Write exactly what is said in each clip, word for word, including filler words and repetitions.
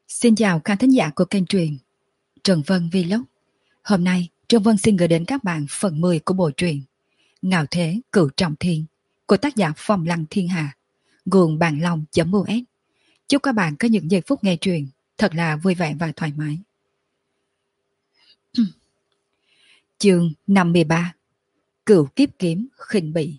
Xin chào khán thính giả của kênh truyện Trần Vân Vlog. Hôm nay Trần Vân xin gửi đến các bạn phần mười của bộ truyện Ngạo Thế Cửu Trọng Thiên của tác giả Phong Lăng Thiên Hà, nguồn Bạn Long.us. Chúc các bạn có những giây phút nghe truyện thật là vui vẻ và thoải mái. Chương năm mươi ba. Cửu Kiếp Kiếm Khinh Bỉ.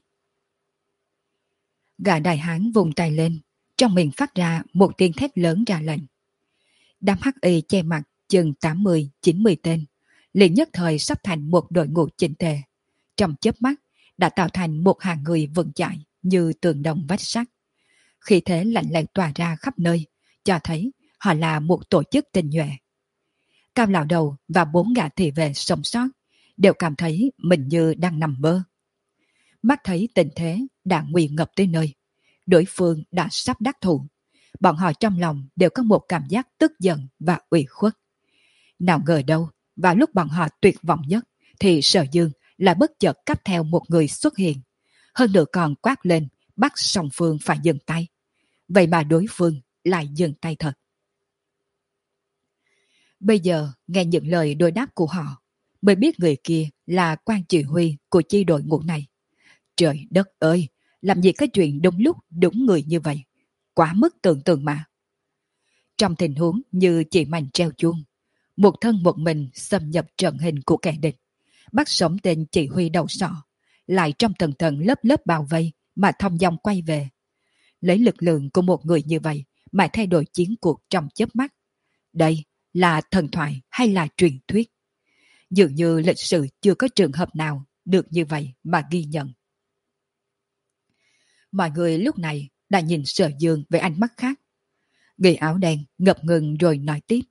Gã đại hán vùng tay lên, trong miệng phát ra một tiếng thét lớn ra lệnh. Đám hắc y che mặt chừng tám mươi chín mươi tên, liền nhất thời sắp thành một đội ngũ chỉnh tề. Trong chớp mắt đã tạo thành một hàng người vững chãi như tường đồng vách sắt. Khí thế lạnh lẽo tỏa ra khắp nơi, cho thấy họ là một tổ chức tinh nhuệ. Cao lão đầu và bốn gã thị vệ sống sót đều cảm thấy mình như đang nằm mơ. Mắt thấy tình thế đã nguy ngập tới nơi, đối phương đã sắp đắc thủ. Bọn họ trong lòng đều có một cảm giác tức giận và ủy khuất. Nào ngờ đâu, vào lúc bọn họ tuyệt vọng nhất, thì Sở Dương lại bất chợt cắp theo một người xuất hiện. Hơn nữa còn quát lên, bắt song phương phải dừng tay. Vậy mà đối phương lại dừng tay thật. Bây giờ, nghe những lời đối đáp của họ, mới biết người kia là quan chỉ huy của chi đội ngũ này. Trời đất ơi, làm gì cái chuyện đúng lúc đúng người như vậy? Quá mức tưởng tượng mà. Trong tình huống như chỉ mảnh treo chuông, một thân một mình xâm nhập trận hình của kẻ địch, bắt sống tên chỉ huy đầu sọ, lại trong tầng tầng lớp lớp bao vây mà thông dong quay về. Lấy lực lượng của một người như vậy mà thay đổi chiến cuộc trong chớp mắt. Đây là thần thoại hay là truyền thuyết? Dường như lịch sử chưa có trường hợp nào được như vậy mà ghi nhận. Mọi người lúc này đã nhìn Sở Dương với ánh mắt khác. Người áo đen ngập ngừng rồi nói tiếp.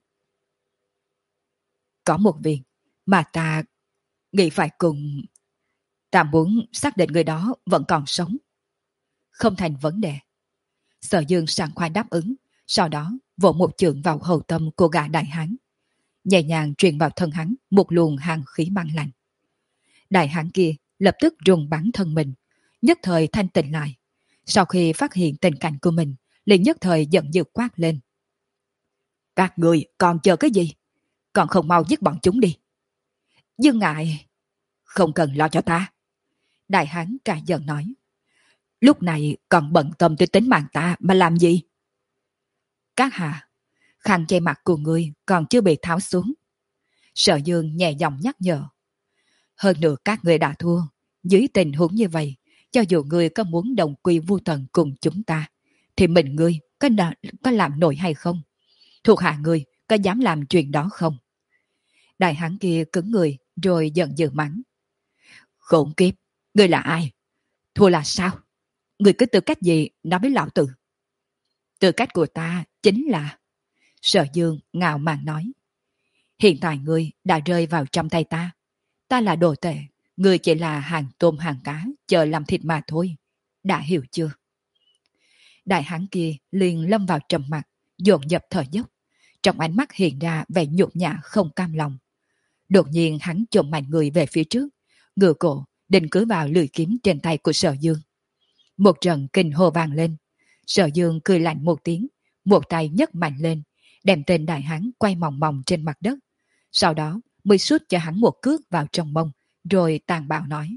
Có một việc mà ta nghĩ phải cùng... Ta muốn xác định người đó vẫn còn sống. Không thành vấn đề. Sở Dương sảng khoái đáp ứng, sau đó vỗ một chưởng vào hầu tâm của gã đại hán. Nhẹ nhàng truyền vào thân hắn một luồng hàn khí băng lạnh. Đại hán kia lập tức rùng bắn thân mình, nhất thời thanh tịnh lại. Sau khi phát hiện tình cảnh của mình, liền nhất thời giận dữ quát lên. Các người còn chờ cái gì? Còn không mau giết bọn chúng đi. Dương Ngại, không cần lo cho ta. Đại hán cả giận nói. Lúc này còn bận tâm tới tính mạng ta mà làm gì? Các hạ, khăn che mặt của ngươi còn chưa bị tháo xuống. Sở Dương nhẹ giọng nhắc nhở. Hơn nữa các người đã thua. Dưới tình huống như vậy, cho dù ngươi có muốn đồng quy vu tận cùng chúng ta, thì mình ngươi có, đ- có làm nổi hay không? Thuộc hạ ngươi có dám làm chuyện đó không? Đại hán kia cứng người rồi giận dữ mắng. Khốn kiếp, ngươi là ai? Thua là sao? Ngươi có tư cách gì nói với lão tử? Tư cách của ta chính là... Sở Dương ngạo mạn nói. Hiện tại ngươi đã rơi vào trong tay ta. Ta là đồ tệ, ngươi chỉ là hàng tôm hàng cá chờ làm thịt mà thôi. Đã hiểu chưa? Đại hán kia liền lâm vào trầm mặc, dồn dập thở dốc. Trong ánh mắt hiện ra vẻ nhục nhã không cam lòng. Đột nhiên hắn chồm mạnh người về phía trước, ngửa cổ định cứ vào lưỡi kiếm trên tay của Sở Dương. Một trận kinh hô vang lên. Sở Dương cười lạnh một tiếng, một tay nhấc mạnh lên, đem tên đại hán quay mòng mòng trên mặt đất. Sau đó mới sút cho hắn một cước vào trong mông, rồi tàn bạo nói.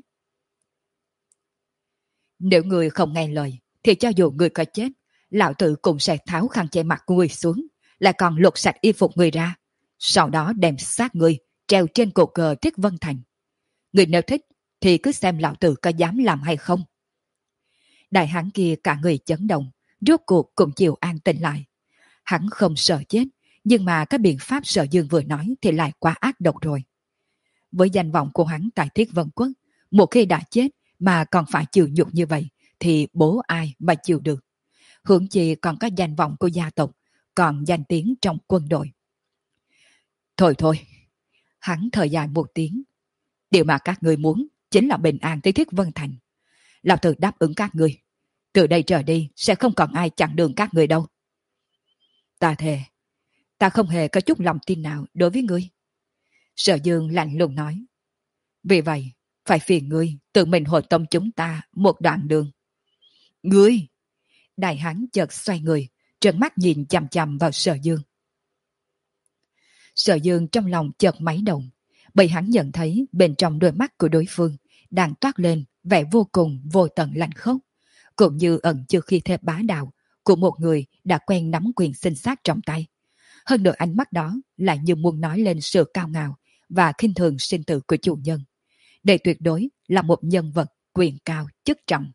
Nếu người không nghe lời, thì cho dù người có chết, lão tử cũng sẽ tháo khăn che mặt của người xuống, lại còn lột sạch y phục người ra. Sau đó đem xác người treo trên cột cờ Thiết Vân Thành. Người nếu thích, thì cứ xem lão tử có dám làm hay không. Đại hán kia cả người chấn động, rốt cuộc cũng chịu an tĩnh lại. Hắn không sợ chết, nhưng mà các biện pháp Sở Dương vừa nói thì lại quá ác độc rồi. Với danh vọng của hắn tại Thiết Vân Quốc, một khi đã chết mà còn phải chịu nhục như vậy, thì bố ai mà chịu được. Huống chi còn có danh vọng của gia tộc, còn danh tiếng trong quân đội. Thôi thôi, hắn thở dài một tiếng. Điều mà các người muốn chính là bình an tới Thiết Vân Thành. Lão tử đáp ứng các người. Từ đây trở đi sẽ không còn ai chặn đường các người đâu. Ta thề, ta không hề có chút lòng tin nào đối với ngươi. Sở Dương lạnh lùng nói. Vì vậy, phải phiền ngươi tự mình hội tông chúng ta một đoạn đường. Ngươi! Đại hán chợt xoay người, trợn mắt nhìn chằm chằm vào Sở Dương. Sở Dương trong lòng chợt máy động, bởi hắn nhận thấy bên trong đôi mắt của đối phương đang toát lên vẻ vô cùng vô tận lạnh khốc, cũng như ẩn chứa khí thế bá đạo của một người đã quen nắm quyền sinh sát trong tay. Hơn nữa ánh mắt đó lại như muốn nói lên sự cao ngạo và khinh thường sinh tử của chủ nhân. Đây tuyệt đối là một nhân vật quyền cao chức trọng.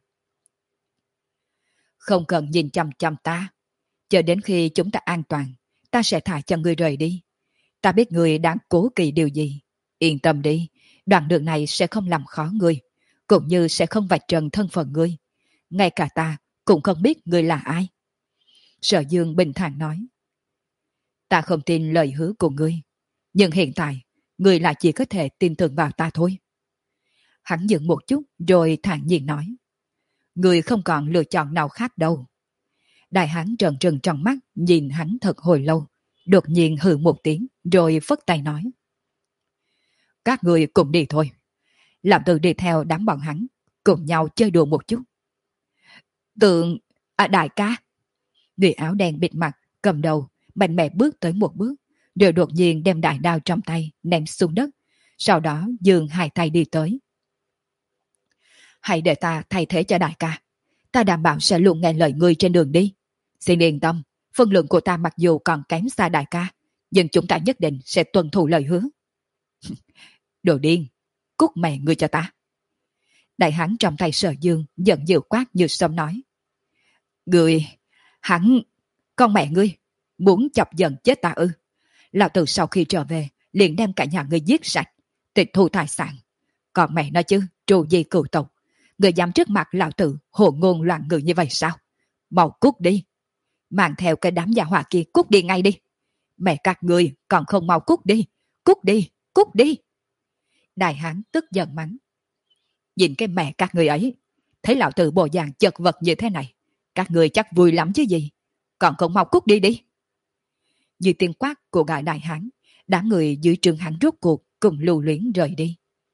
Không cần nhìn chằm chằm ta, chờ đến khi chúng ta an toàn, ta sẽ thả cho ngươi rời đi. Ta biết ngươi đang cố kỳ điều gì. Yên tâm đi, đoạn đường này sẽ không làm khó ngươi, cũng như sẽ không vạch trần thân phận ngươi. Ngay cả ta cũng không biết ngươi là ai. Sở Dương bình thản nói. Ta không tin lời hứa của ngươi, nhưng hiện tại ngươi lại chỉ có thể tin tưởng vào ta thôi. Hắn dừng một chút rồi thản nhiên nói. Ngươi không còn lựa chọn nào khác đâu. Đại hán trợn trừng trong mắt nhìn hắn thật hồi lâu, đột nhiên hừ một tiếng rồi phất tay nói. Các ngươi cùng đi thôi. Làm từ đi theo đám bọn hắn, cùng nhau chơi đùa một chút. Tượng, à đại ca. Người áo đen bịt mặt, cầm đầu, mạnh mẽ bước tới một bước, rồi đột nhiên đem đại đao trong tay ném xuống đất, sau đó dường hai tay đi tới. Hãy để ta thay thế cho đại ca. Ta đảm bảo sẽ luôn nghe lời ngươi trên đường đi. Xin yên tâm, phân lượng của ta mặc dù còn kém xa đại ca, nhưng chúng ta nhất định sẽ tuân thủ lời hứa. Đồ điên, cút mẹ ngươi cho ta. Đại hán trong tay Sở Dương giận dữ quát như sớm nói. Ngươi, hắn, con mẹ ngươi, muốn chọc giận chết ta ư? Lão tử sau khi trở về, liền đem cả nhà ngươi giết sạch, tịch thu tài sản. Còn mẹ nói chứ, trù gì cửu tộc, ngươi dám trước mặt lão tử hồ ngôn loạn ngữ như vậy sao? Mau cút đi, mang theo cái đám gia hỏa kia cút đi ngay đi. Mẹ các ngươi còn không mau cút đi, cút đi, cút đi. Đại hán tức giận mắng. Nhìn cái mẹ các người ấy, thấy lão tử bộ dạng chật vật như thế này, các người chắc vui lắm chứ gì, còn không mau cút đi đi. Như tiếng quát của gã đại hán, đám người dưới trường hắn rốt cuộc cùng lưu luyến rời đi.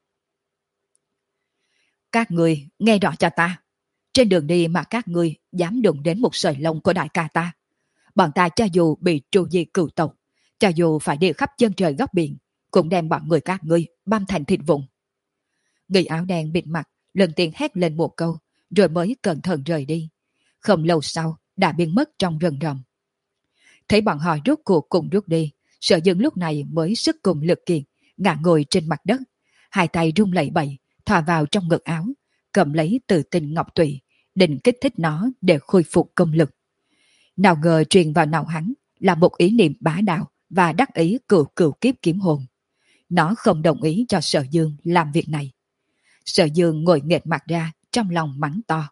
Các người nghe rõ cho ta, trên đường đi mà các người dám đụng đến một sợi lông của đại ca ta, bọn ta cho dù bị trù di cửu tộc, cho dù phải đi khắp chân trời góc biển, cũng đem bọn người các ngươi băm thành thịt vụn. Người áo đen bịt mặt lần tiên hét lên một câu, rồi mới cẩn thận rời đi. Không lâu sau đã biến mất trong rừng rậm. Thấy bọn họ rút cuộc cùng rút đi, Sở Dương lúc này mới sức cùng lực kiệt, ngã ngồi trên mặt đất, hai tay run lẩy bẩy, thò vào trong ngực áo, cầm lấy Từ Tinh ngọc tụy, định kích thích nó để khôi phục công lực. Nào ngờ truyền vào não hắn là một ý niệm bá đạo và đắc ý cửu cửu kiếp kiếm hồn. Nó không đồng ý cho Sở Dương làm việc này. Sở Dương ngồi nghệt mặt ra, trong lòng mắng to.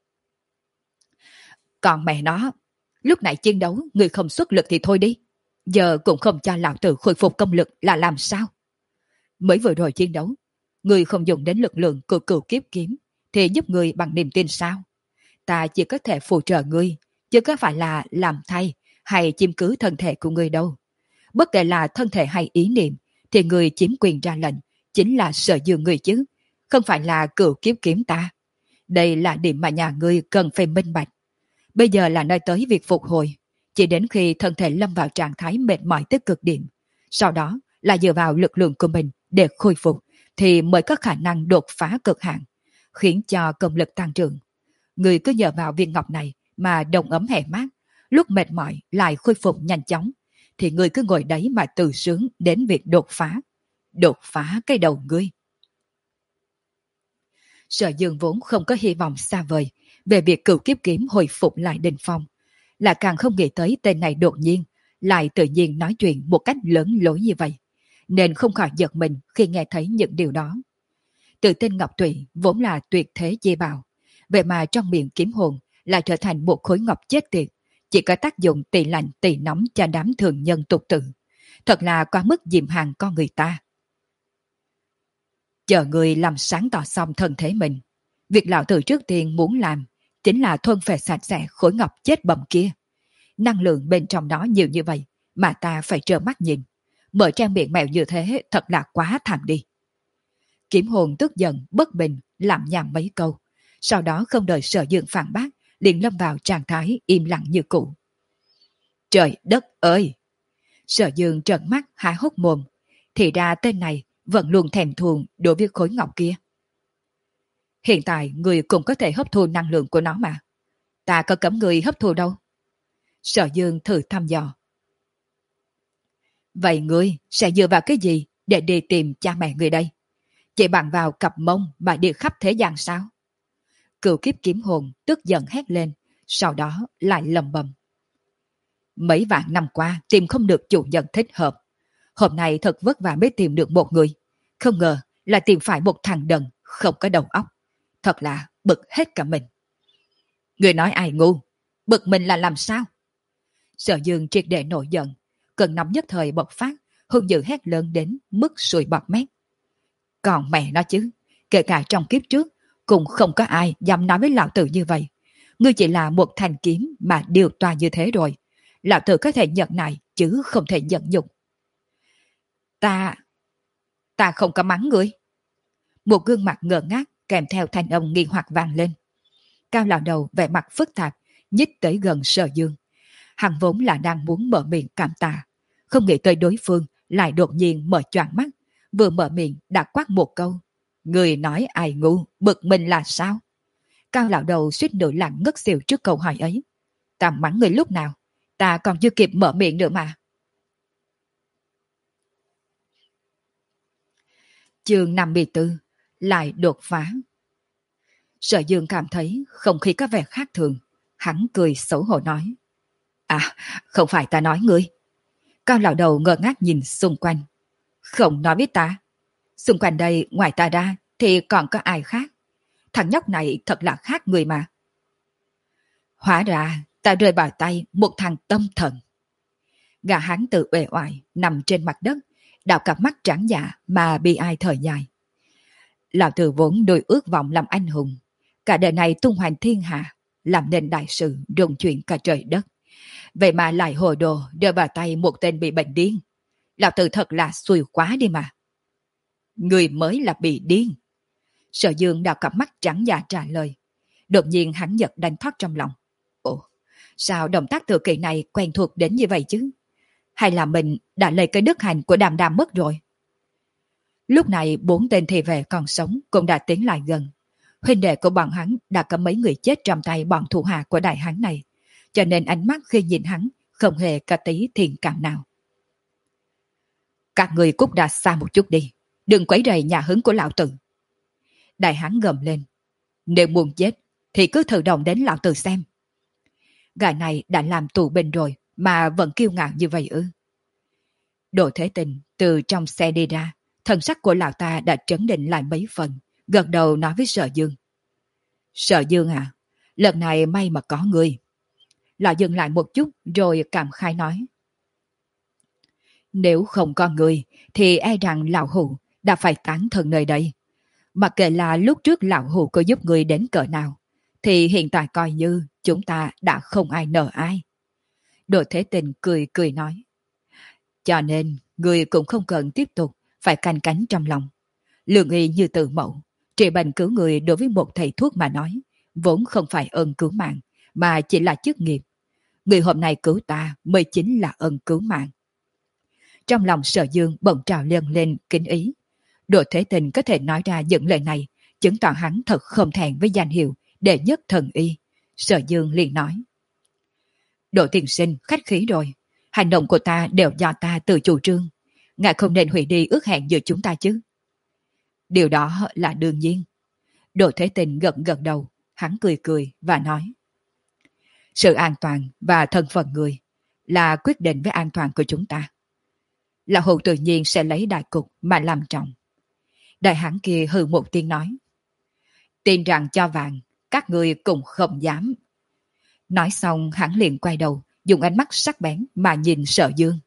Còn mẹ nó, lúc nãy chiến đấu người không xuất lực thì thôi đi, giờ cũng không cho lão tử khôi phục công lực là làm sao? Mới vừa rồi chiến đấu, người không dùng đến lực lượng của cửu kiếp kiếm thì giúp người bằng niềm tin sao? Ta chỉ có thể phụ trợ ngươi, chứ có phải là làm thay hay chiếm cứ thân thể của ngươi đâu. Bất kể là thân thể hay ý niệm, thì người chiếm quyền ra lệnh chính là Sở Dương người chứ, không phải là cửu kiếp kiếm ta. Đây là điểm mà nhà ngươi cần phải minh bạch. Bây giờ là nơi tới việc phục hồi, chỉ đến khi thân thể lâm vào trạng thái mệt mỏi tới cực điểm, sau đó là dựa vào lực lượng của mình để khôi phục, thì mới có khả năng đột phá cực hạn, khiến cho công lực tăng trưởng. Người cứ nhờ vào viên ngọc này mà đồng ấm hè mát, lúc mệt mỏi lại khôi phục nhanh chóng, thì người cứ ngồi đấy mà từ sướng đến việc đột phá. Đột phá cái đầu ngươi. Sở Dương vốn không có hy vọng xa vời về việc cửu kiếp kiếm hồi phục lại đỉnh phong, là càng không nghĩ tới tên này đột nhiên lại tự nhiên nói chuyện một cách lớn lối như vậy, nên không khỏi giật mình khi nghe thấy những điều đó. Tự tin ngọc tụy vốn là tuyệt thế chi bảo, vậy mà trong miệng kiếm hồn lại trở thành một khối ngọc chết tiệt, chỉ có tác dụng tỳ lạnh tỳ nóng cho đám thường nhân tục tử. Thật là quá mức diệm hàng con người ta. Chờ người làm sáng tỏ xong thân thể mình, việc lão tử trước tiên muốn làm chính là thôn phệ sạch sẽ khối ngọc chết bầm kia. Năng lượng bên trong đó nhiều như vậy mà ta phải trơ mắt nhìn, mở trang miệng mèo như thế thật là quá thảm đi. Kiếm hồn tức giận bất bình làm nhảm mấy câu, sau đó không đợi Sở Dương phản bác, liền lâm vào trạng thái im lặng như cũ. Trời đất ơi! Sở Dương trợn mắt há hốc mồm, thì ra tên này vẫn luôn thèm thuồng đối với khối ngọc kia. Hiện tại người cũng có thể hấp thu năng lượng của nó mà. Ta có cấm người hấp thu đâu. Sở Dương thử thăm dò. Vậy ngươi sẽ dựa vào cái gì để đi tìm cha mẹ người đây? Chỉ bằng vào cặp mông mà đi khắp thế gian sao? Cựu kiếp kiếm hồn tức giận hét lên, sau đó lại lầm bầm. Mấy vạn năm qua tìm không được chủ nhân thích hợp. Hôm nay thật vất vả mới tìm được một người. Không ngờ là tìm phải một thằng đần không có đầu óc. Thật là bực hết cả mình. Người nói ai ngu? Bực mình là làm sao? Sở Dương triệt để nổi giận, cơn nóng nhất thời bộc phát, hung dữ hét lớn đến mức sùi bọt mép. Còn mẹ nó chứ, kể cả trong kiếp trước, cũng không có ai dám nói với lão tử như vậy. Ngươi chỉ là một thanh kiếm mà điều toa như thế rồi. Lão tử có thể nhận này chứ không thể nhận nhục. Ta... ta không có mắng ngươi. Một gương mặt ngơ ngác kèm theo thanh âm nghi hoặc vang lên. Cao lão đầu vẻ mặt phức tạp, nhích tới gần Sở Dương. Hắn vốn là đang muốn mở miệng cảm tạ, không nghĩ tới đối phương lại đột nhiên mở choàng mắt, vừa mở miệng đã quát một câu. Người nói ai ngu, bực mình là sao? Cao lão đầu suýt nữa là ngất xỉu trước câu hỏi ấy. Ta mắng người lúc nào? Ta còn chưa kịp mở miệng nữa mà. Chương năm mươi tư lại đột phá. Sở Dương cảm thấy không khí có vẻ khác thường. Hắn cười xấu hổ nói. À, không phải ta nói ngươi. Cao lão đầu ngơ ngác nhìn xung quanh. Không nói với ta. Xung quanh đây ngoài ta ra thì còn có ai khác. Thằng nhóc này thật là khác người mà. Hóa ra ta rơi vào tay một thằng tâm thần. Gã hắn tự uể oải nằm trên mặt đất, đảo cặp mắt trắng dạ mà bi ai thở dài. Lão tử vốn đôi ước vọng làm anh hùng, cả đời này tung hoành thiên hạ, làm nên đại sự rung chuyển cả trời đất. Vậy mà lại hồ đồ rơi vào tay một tên bị bệnh điên. Lão tử thật là xui quá đi mà. Người mới là bị điên. Sở Dương đào cặp mắt trắng dạ trả lời. Đột nhiên hắn giật đánh thoát trong lòng. Ồ, sao động tác tự kỳ này quen thuộc đến như vậy chứ? Hay là mình đã lấy cái đức hành của đàm đàm mất rồi? Lúc này bốn tên thị vệ còn sống cũng đã tiến lại gần. Huynh đệ của bọn hắn đã có mấy người chết trong tay bọn thủ hạ của đại hán này, cho nên ánh mắt khi nhìn hắn không hề có tí thiện cảm nào. Các người cút ra xa một chút đi, đừng quấy rầy nhà hứng của lão tử. Đại hán gầm lên. Nếu muốn chết thì cứ thử động đến lão tử xem. Gã này đã làm tù binh rồi mà vẫn kiêu ngạo như vậy ư? Đỗ Thế Tình từ trong xe đi ra, thần sắc của lão ta đã trấn định lại mấy phần, gật đầu nói với Sở Dương. Sở Dương à, lần này may mà có người. Lão dừng lại một chút rồi cảm khai nói. Nếu không có người thì e rằng lão hủ đã phải tán thân nơi đây. Mặc kệ là lúc trước lão hủ có giúp người đến cỡ nào, thì hiện tại coi như chúng ta đã không ai nợ ai. Đỗ Thế Tình cười cười nói. Cho nên người cũng không cần tiếp tục phải canh cánh trong lòng. Lương y như tự mẫu, trị bệnh cứu người đối với một thầy thuốc mà nói, vốn không phải ơn cứu mạng, mà chỉ là chức nghiệp. Người hôm nay cứu ta mới chính là ơn cứu mạng. Trong lòng Sở Dương bỗng trào lên lên kính ý. Đỗ Thế Tình có thể nói ra những lời này, chứng tỏ hắn thật không thẹn với danh hiệu đệ nhất thần y. Sở Dương liền nói. Đỗ tiên sinh khách khí rồi, hành động của ta đều do ta tự chủ trương. Ngài không nên hủy đi ước hẹn giữa chúng ta chứ. Điều đó là đương nhiên. Đỗ Thế Tình gật gật đầu, hắn cười cười và nói. Sự an toàn và thân phận người là quyết định với an toàn của chúng ta. Lão hủ tự nhiên sẽ lấy đại cục mà làm trọng. Đại hán kia hừ một tiếng nói. Tin rằng cho vàng, các người cũng không dám. Nói xong hắn liền quay đầu, dùng ánh mắt sắc bén mà nhìn Sở Dương.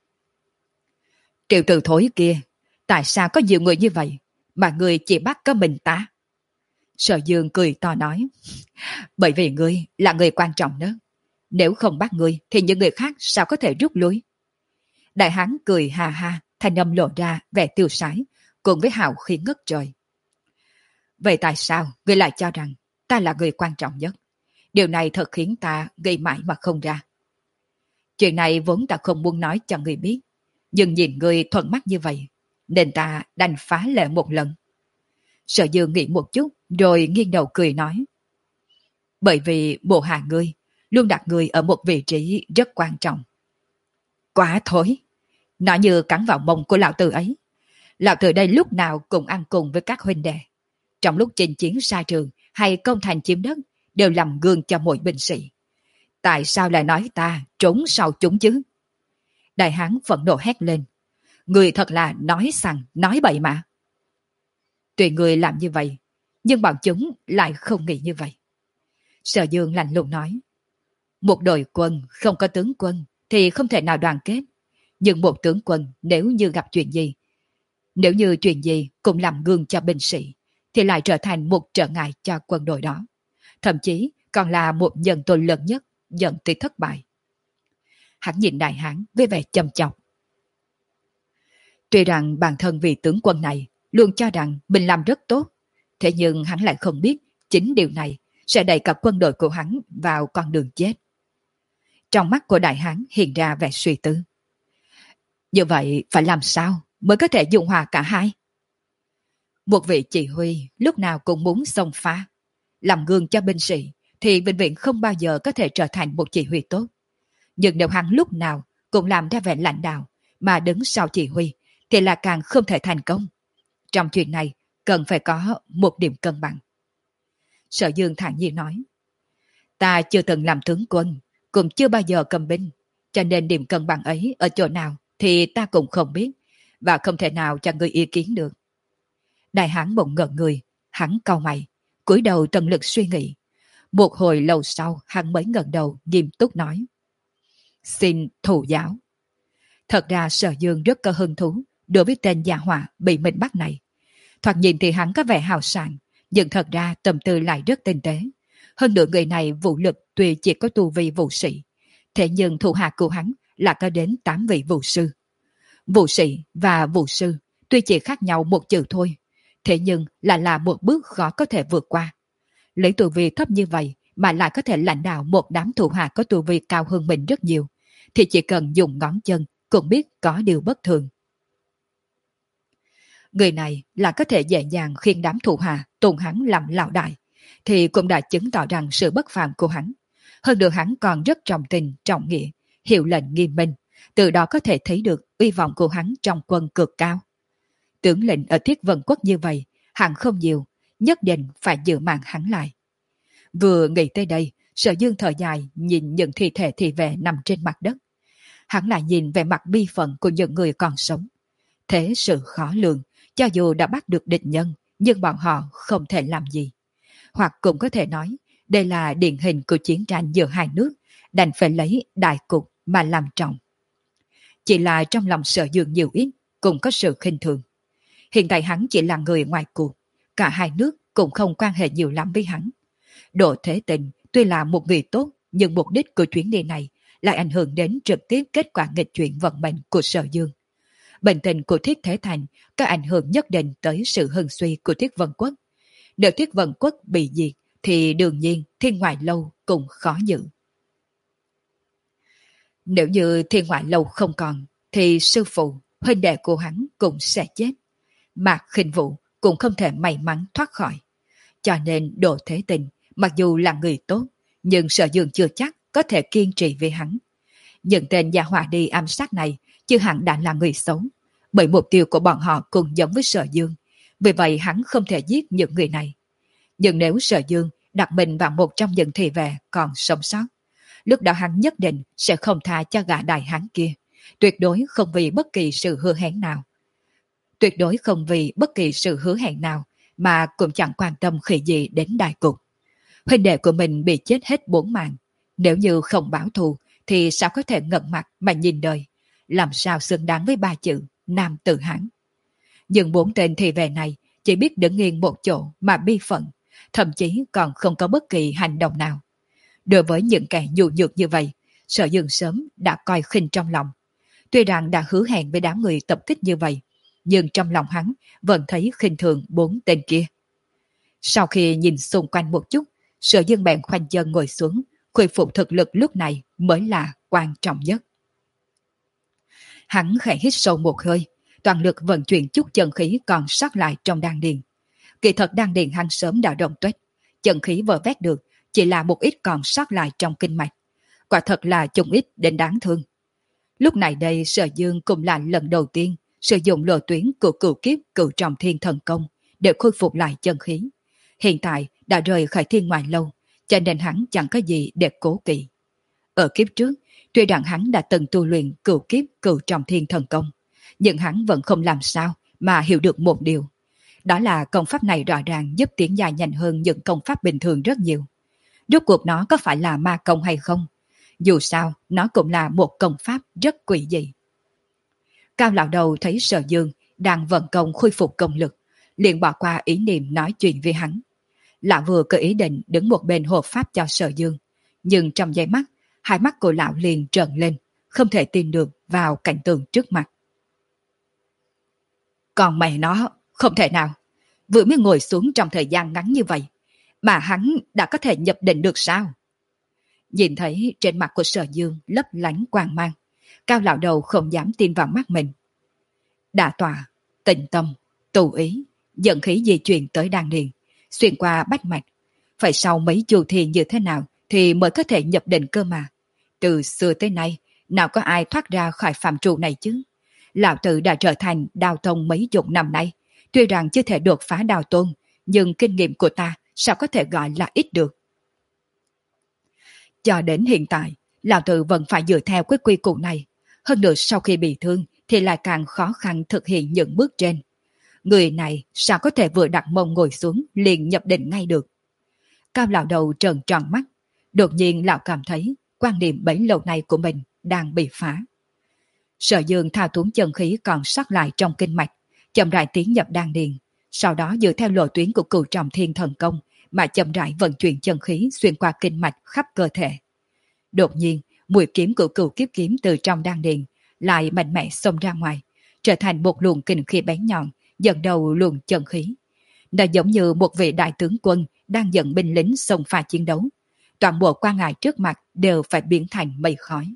Triệu từ thối kia, tại sao có nhiều người như vậy, mà người chỉ bắt có mình ta? Sở Dương cười to nói. Bởi vì ngươi là người quan trọng đó. Nếu không bắt ngươi thì những người khác sao có thể rút lui? Đại hán cười hà ha, thanh âm lộ ra vẻ tiêu sái, cùng với hào khí ngất trời. Vậy tại sao ngươi lại cho rằng ta là người quan trọng nhất? Điều này thật khiến ta gây mãi mà không ra. Chuyện này vốn ta không muốn nói cho người biết, nhưng nhìn người thuận mắt như vậy, nên ta đành phá lệ một lần. Sở Dương nghĩ một chút, rồi nghiêng đầu cười nói. Bởi vì bộ hạ ngươi luôn đặt ngươi ở một vị trí rất quan trọng. Quá thối, nó như cắn vào mông của lão tử ấy. Lão tử đây lúc nào cũng ăn cùng với các huynh đệ. Trong lúc chinh chiến xa trường hay công thành chiếm đất, đều làm gương cho mỗi binh sĩ. Tại sao lại nói ta trốn sau chúng chứ? Đại hán phẫn nộ hét lên. Người thật là nói sằng, nói bậy mà. Tùy người làm như vậy, nhưng bọn chúng lại không nghĩ như vậy. Sở Dương lạnh lùng nói. Một đội quân không có tướng quân thì không thể nào đoàn kết. Nhưng một tướng quân nếu như gặp chuyện gì, nếu như chuyện gì cũng làm gương cho binh sĩ, thì lại trở thành một trở ngại cho quân đội đó. Thậm chí còn là một nhân tố lớn nhất dẫn tới thất bại. Hắn nhìn đại hán với vẻ châm chọc. Tuy rằng bản thân vị tướng quân này luôn cho rằng mình làm rất tốt, thế nhưng hắn lại không biết chính điều này sẽ đẩy cả quân đội của hắn vào con đường chết. Trong mắt của đại hán hiện ra vẻ suy tư. Như vậy phải làm sao mới có thể dung hòa cả hai? Một vị chỉ huy lúc nào cũng muốn xông pha, làm gương cho binh sĩ, thì vĩnh viễn không bao giờ có thể trở thành một chỉ huy tốt. Nhưng nếu hắn lúc nào cũng làm ra vẻ lãnh đạo mà đứng sau chỉ huy, thì là càng không thể thành công. Trong chuyện này cần phải có một điểm cân bằng. Sở Dương thản nhiên nói. Ta chưa từng làm tướng quân, cũng chưa bao giờ cầm binh, cho nên điểm cân bằng ấy ở chỗ nào thì ta cũng không biết, và không thể nào cho người ý kiến được. Đại hán bỗng ngẩn người, hắn cau mày, cúi đầu tận lực suy nghĩ. Một hồi lâu sau, hắn mới ngẩng đầu nghiêm túc nói. Xin thụ giáo. Thật ra Sở Dương rất có hứng thú đối với tên gia hỏa bị mình bắt này. Thoạt nhìn thì hắn có vẻ hào sảng, nhưng thật ra tâm tư lại rất tinh tế. Hơn nữa người này vũ lực tuy chỉ có tu vi vũ sĩ, thế nhưng thủ hạ của hắn là có đến tám vị vũ sư. Vũ sĩ và vũ sư tuy chỉ khác nhau một chữ thôi, thế nhưng là là một bước khó có thể vượt qua. Lấy tu vi thấp như vậy mà lại có thể lãnh đạo một đám thủ hạ có tu vi cao hơn mình rất nhiều, thì chỉ cần dùng ngón chân cũng biết có điều bất thường. Người này là có thể dễ dàng khiến đám thủ hạ tôn hắn làm lão đại, thì cũng đã chứng tỏ rằng sự bất phàm của hắn. Hơn nữa hắn còn rất trọng tình, trọng nghĩa, hiệu lệnh nghiêm minh, từ đó có thể thấy được uy vọng của hắn trong quân cực cao. Tướng lĩnh ở Thiết Vân Quốc như vậy, hẳn không nhiều, nhất định phải giữ mạng hắn lại. Vừa nghĩ tới đây, Sở Dương thở dài nhìn những thi thể thi vệ nằm trên mặt đất. Hắn lại nhìn về mặt bi phận của những người còn sống. Thế sự khó lường, cho dù đã bắt được địch nhân, nhưng bọn họ không thể làm gì. Hoặc cũng có thể nói, đây là điển hình của chiến tranh giữa hai nước, đành phải lấy đại cục mà làm trọng. Chỉ là trong lòng Sở Dương nhiều ít, cũng có sự khinh thường. Hiện tại hắn chỉ là người ngoài cuộc, cả hai nước cũng không quan hệ nhiều lắm với hắn. Đỗ Thế Tình tuy là một người tốt, nhưng mục đích của chuyến đi này lại ảnh hưởng đến trực tiếp kết quả nghịch chuyển vận mệnh của Sở Dương. Bệnh tình của Thiết Thế Thành có ảnh hưởng nhất định tới sự hưng suy của Thiết Vân Quốc. Nếu Thiết Vân Quốc bị diệt, thì đương nhiên Thiên Ngoại Lâu cũng khó giữ. Nếu như Thiên Ngoại Lâu không còn, thì sư phụ, huynh đệ của hắn cũng sẽ chết. Mạc Khinh Vũ cũng không thể may mắn thoát khỏi. Cho nên Đỗ Thế Tình, mặc dù là người tốt, nhưng Sở Dương chưa chắc có thể kiên trì với hắn. Những tên gia hỏa đi ám sát này chưa hẳn đã là người xấu, bởi mục tiêu của bọn họ cũng giống với Sở Dương. Vì vậy hắn không thể giết những người này. Nhưng nếu Sở Dương đặt mình vào một trong những thị vệ còn sống sót, lúc đó hắn nhất định sẽ không tha cho gã đại hán kia, tuyệt đối không vì bất kỳ sự hứa hẹn nào. Tuyệt đối không vì bất kỳ sự hứa hẹn nào mà cũng chẳng quan tâm khỉ gì đến đại cục. Huynh đệ của mình bị chết hết bốn mạng, nếu như không báo thù thì sao có thể ngẩng mặt mà nhìn đời, làm sao xứng đáng với ba chữ nam tử hán. Nhưng bốn tên thị vệ này chỉ biết đứng yên một chỗ mà bi phận, thậm chí còn không có bất kỳ hành động nào. Đối với những kẻ nhu nhược như vậy, Sở Dương sớm đã coi khinh trong lòng. Tuy rằng đã hứa hẹn với đám người tập kích như vậy, nhưng trong lòng hắn vẫn thấy khinh thường bốn tên kia. Sau khi nhìn xung quanh một chút, Sở Dương bèn khoanh chân ngồi xuống, khôi phục thực lực lúc này mới là quan trọng nhất. Hắn khẽ hít sâu một hơi, toàn lực vận chuyển chút chân khí còn sót lại trong đan điền. Kỳ thật đan điền hắn sớm đã đông tuếch, chân khí vơ vét được chỉ là một ít còn sót lại trong kinh mạch. Quả thật là chung ít đến đáng thương. Lúc này đây Sở Dương cũng là lần đầu tiên sử dụng lộ tuyến của cửu kiếp cửu trọng thiên thần công để khôi phục lại chân khí. Hiện tại đã rời khỏi thiên ngoại lâu, cho nên hắn chẳng có gì để cố kỵ. Ở kiếp trước, tuy rằng hắn đã từng tu luyện cửu kiếp cửu trọng thiên thần công, nhưng hắn vẫn không làm sao mà hiểu được một điều. Đó là công pháp này rõ ràng giúp tiến dài nhanh hơn những công pháp bình thường rất nhiều. Rốt cuộc nó có phải là ma công hay không? Dù sao, nó cũng là một công pháp rất quỷ dị. Cao lão đầu thấy Sở Dương đang vận công khôi phục công lực, liền bỏ qua ý niệm nói chuyện với hắn. Lão vừa có ý định đứng một bên hộ pháp cho Sở Dương, nhưng trong giây mắt, hai mắt của lão liền trợn lên, không thể tin được vào cảnh tượng trước mặt. Còn mày nó, không thể nào. Vừa mới ngồi xuống trong thời gian ngắn như vậy, mà hắn đã có thể nhập định được sao? Nhìn thấy trên mặt của Sở Dương lấp lánh quang mang, Cao lão đầu không dám tin vào mắt mình. Đả tọa, tĩnh tâm, tù ý, dẫn khí di chuyển tới đan điền, xuyên qua bách mạch. Phải sau mấy chu thiên như thế nào thì mới có thể nhập định cơ mà. Từ xưa tới nay, nào có ai thoát ra khỏi phạm trù này chứ? Lão tử đã trở thành đao tông mấy chục năm nay. Tuy rằng chưa thể đột phá đao tôn, nhưng kinh nghiệm của ta sao có thể gọi là ít được. Cho đến hiện tại, lão tử vẫn phải dựa theo cái quy củ này. Hơn nữa sau khi bị thương thì lại càng khó khăn thực hiện những bước trên. Người này sao có thể vừa đặt mông ngồi xuống liền nhập định ngay được. Cao lão đầu trợn tròn mắt. Đột nhiên lão cảm thấy quan niệm bấy lâu nay của mình đang bị phá. Sở Dương thao túng chân khí còn sót lại trong kinh mạch, chậm rãi tiến nhập đan điền, sau đó dựa theo lộ tuyến của cửu trọng thiên thần công mà chậm rãi vận chuyển chân khí xuyên qua kinh mạch khắp cơ thể. Đột nhiên, mũi kiếm của cửu kiếp kiếm từ trong đan điền lại mạnh mẽ xông ra ngoài, trở thành một luồng kình khí bén nhọn dẫn đầu luồng chân khí. Nó giống như một vị đại tướng quân đang dẫn binh lính xông pha chiến đấu. Toàn bộ quan ngại trước mặt đều phải biến thành mây khói.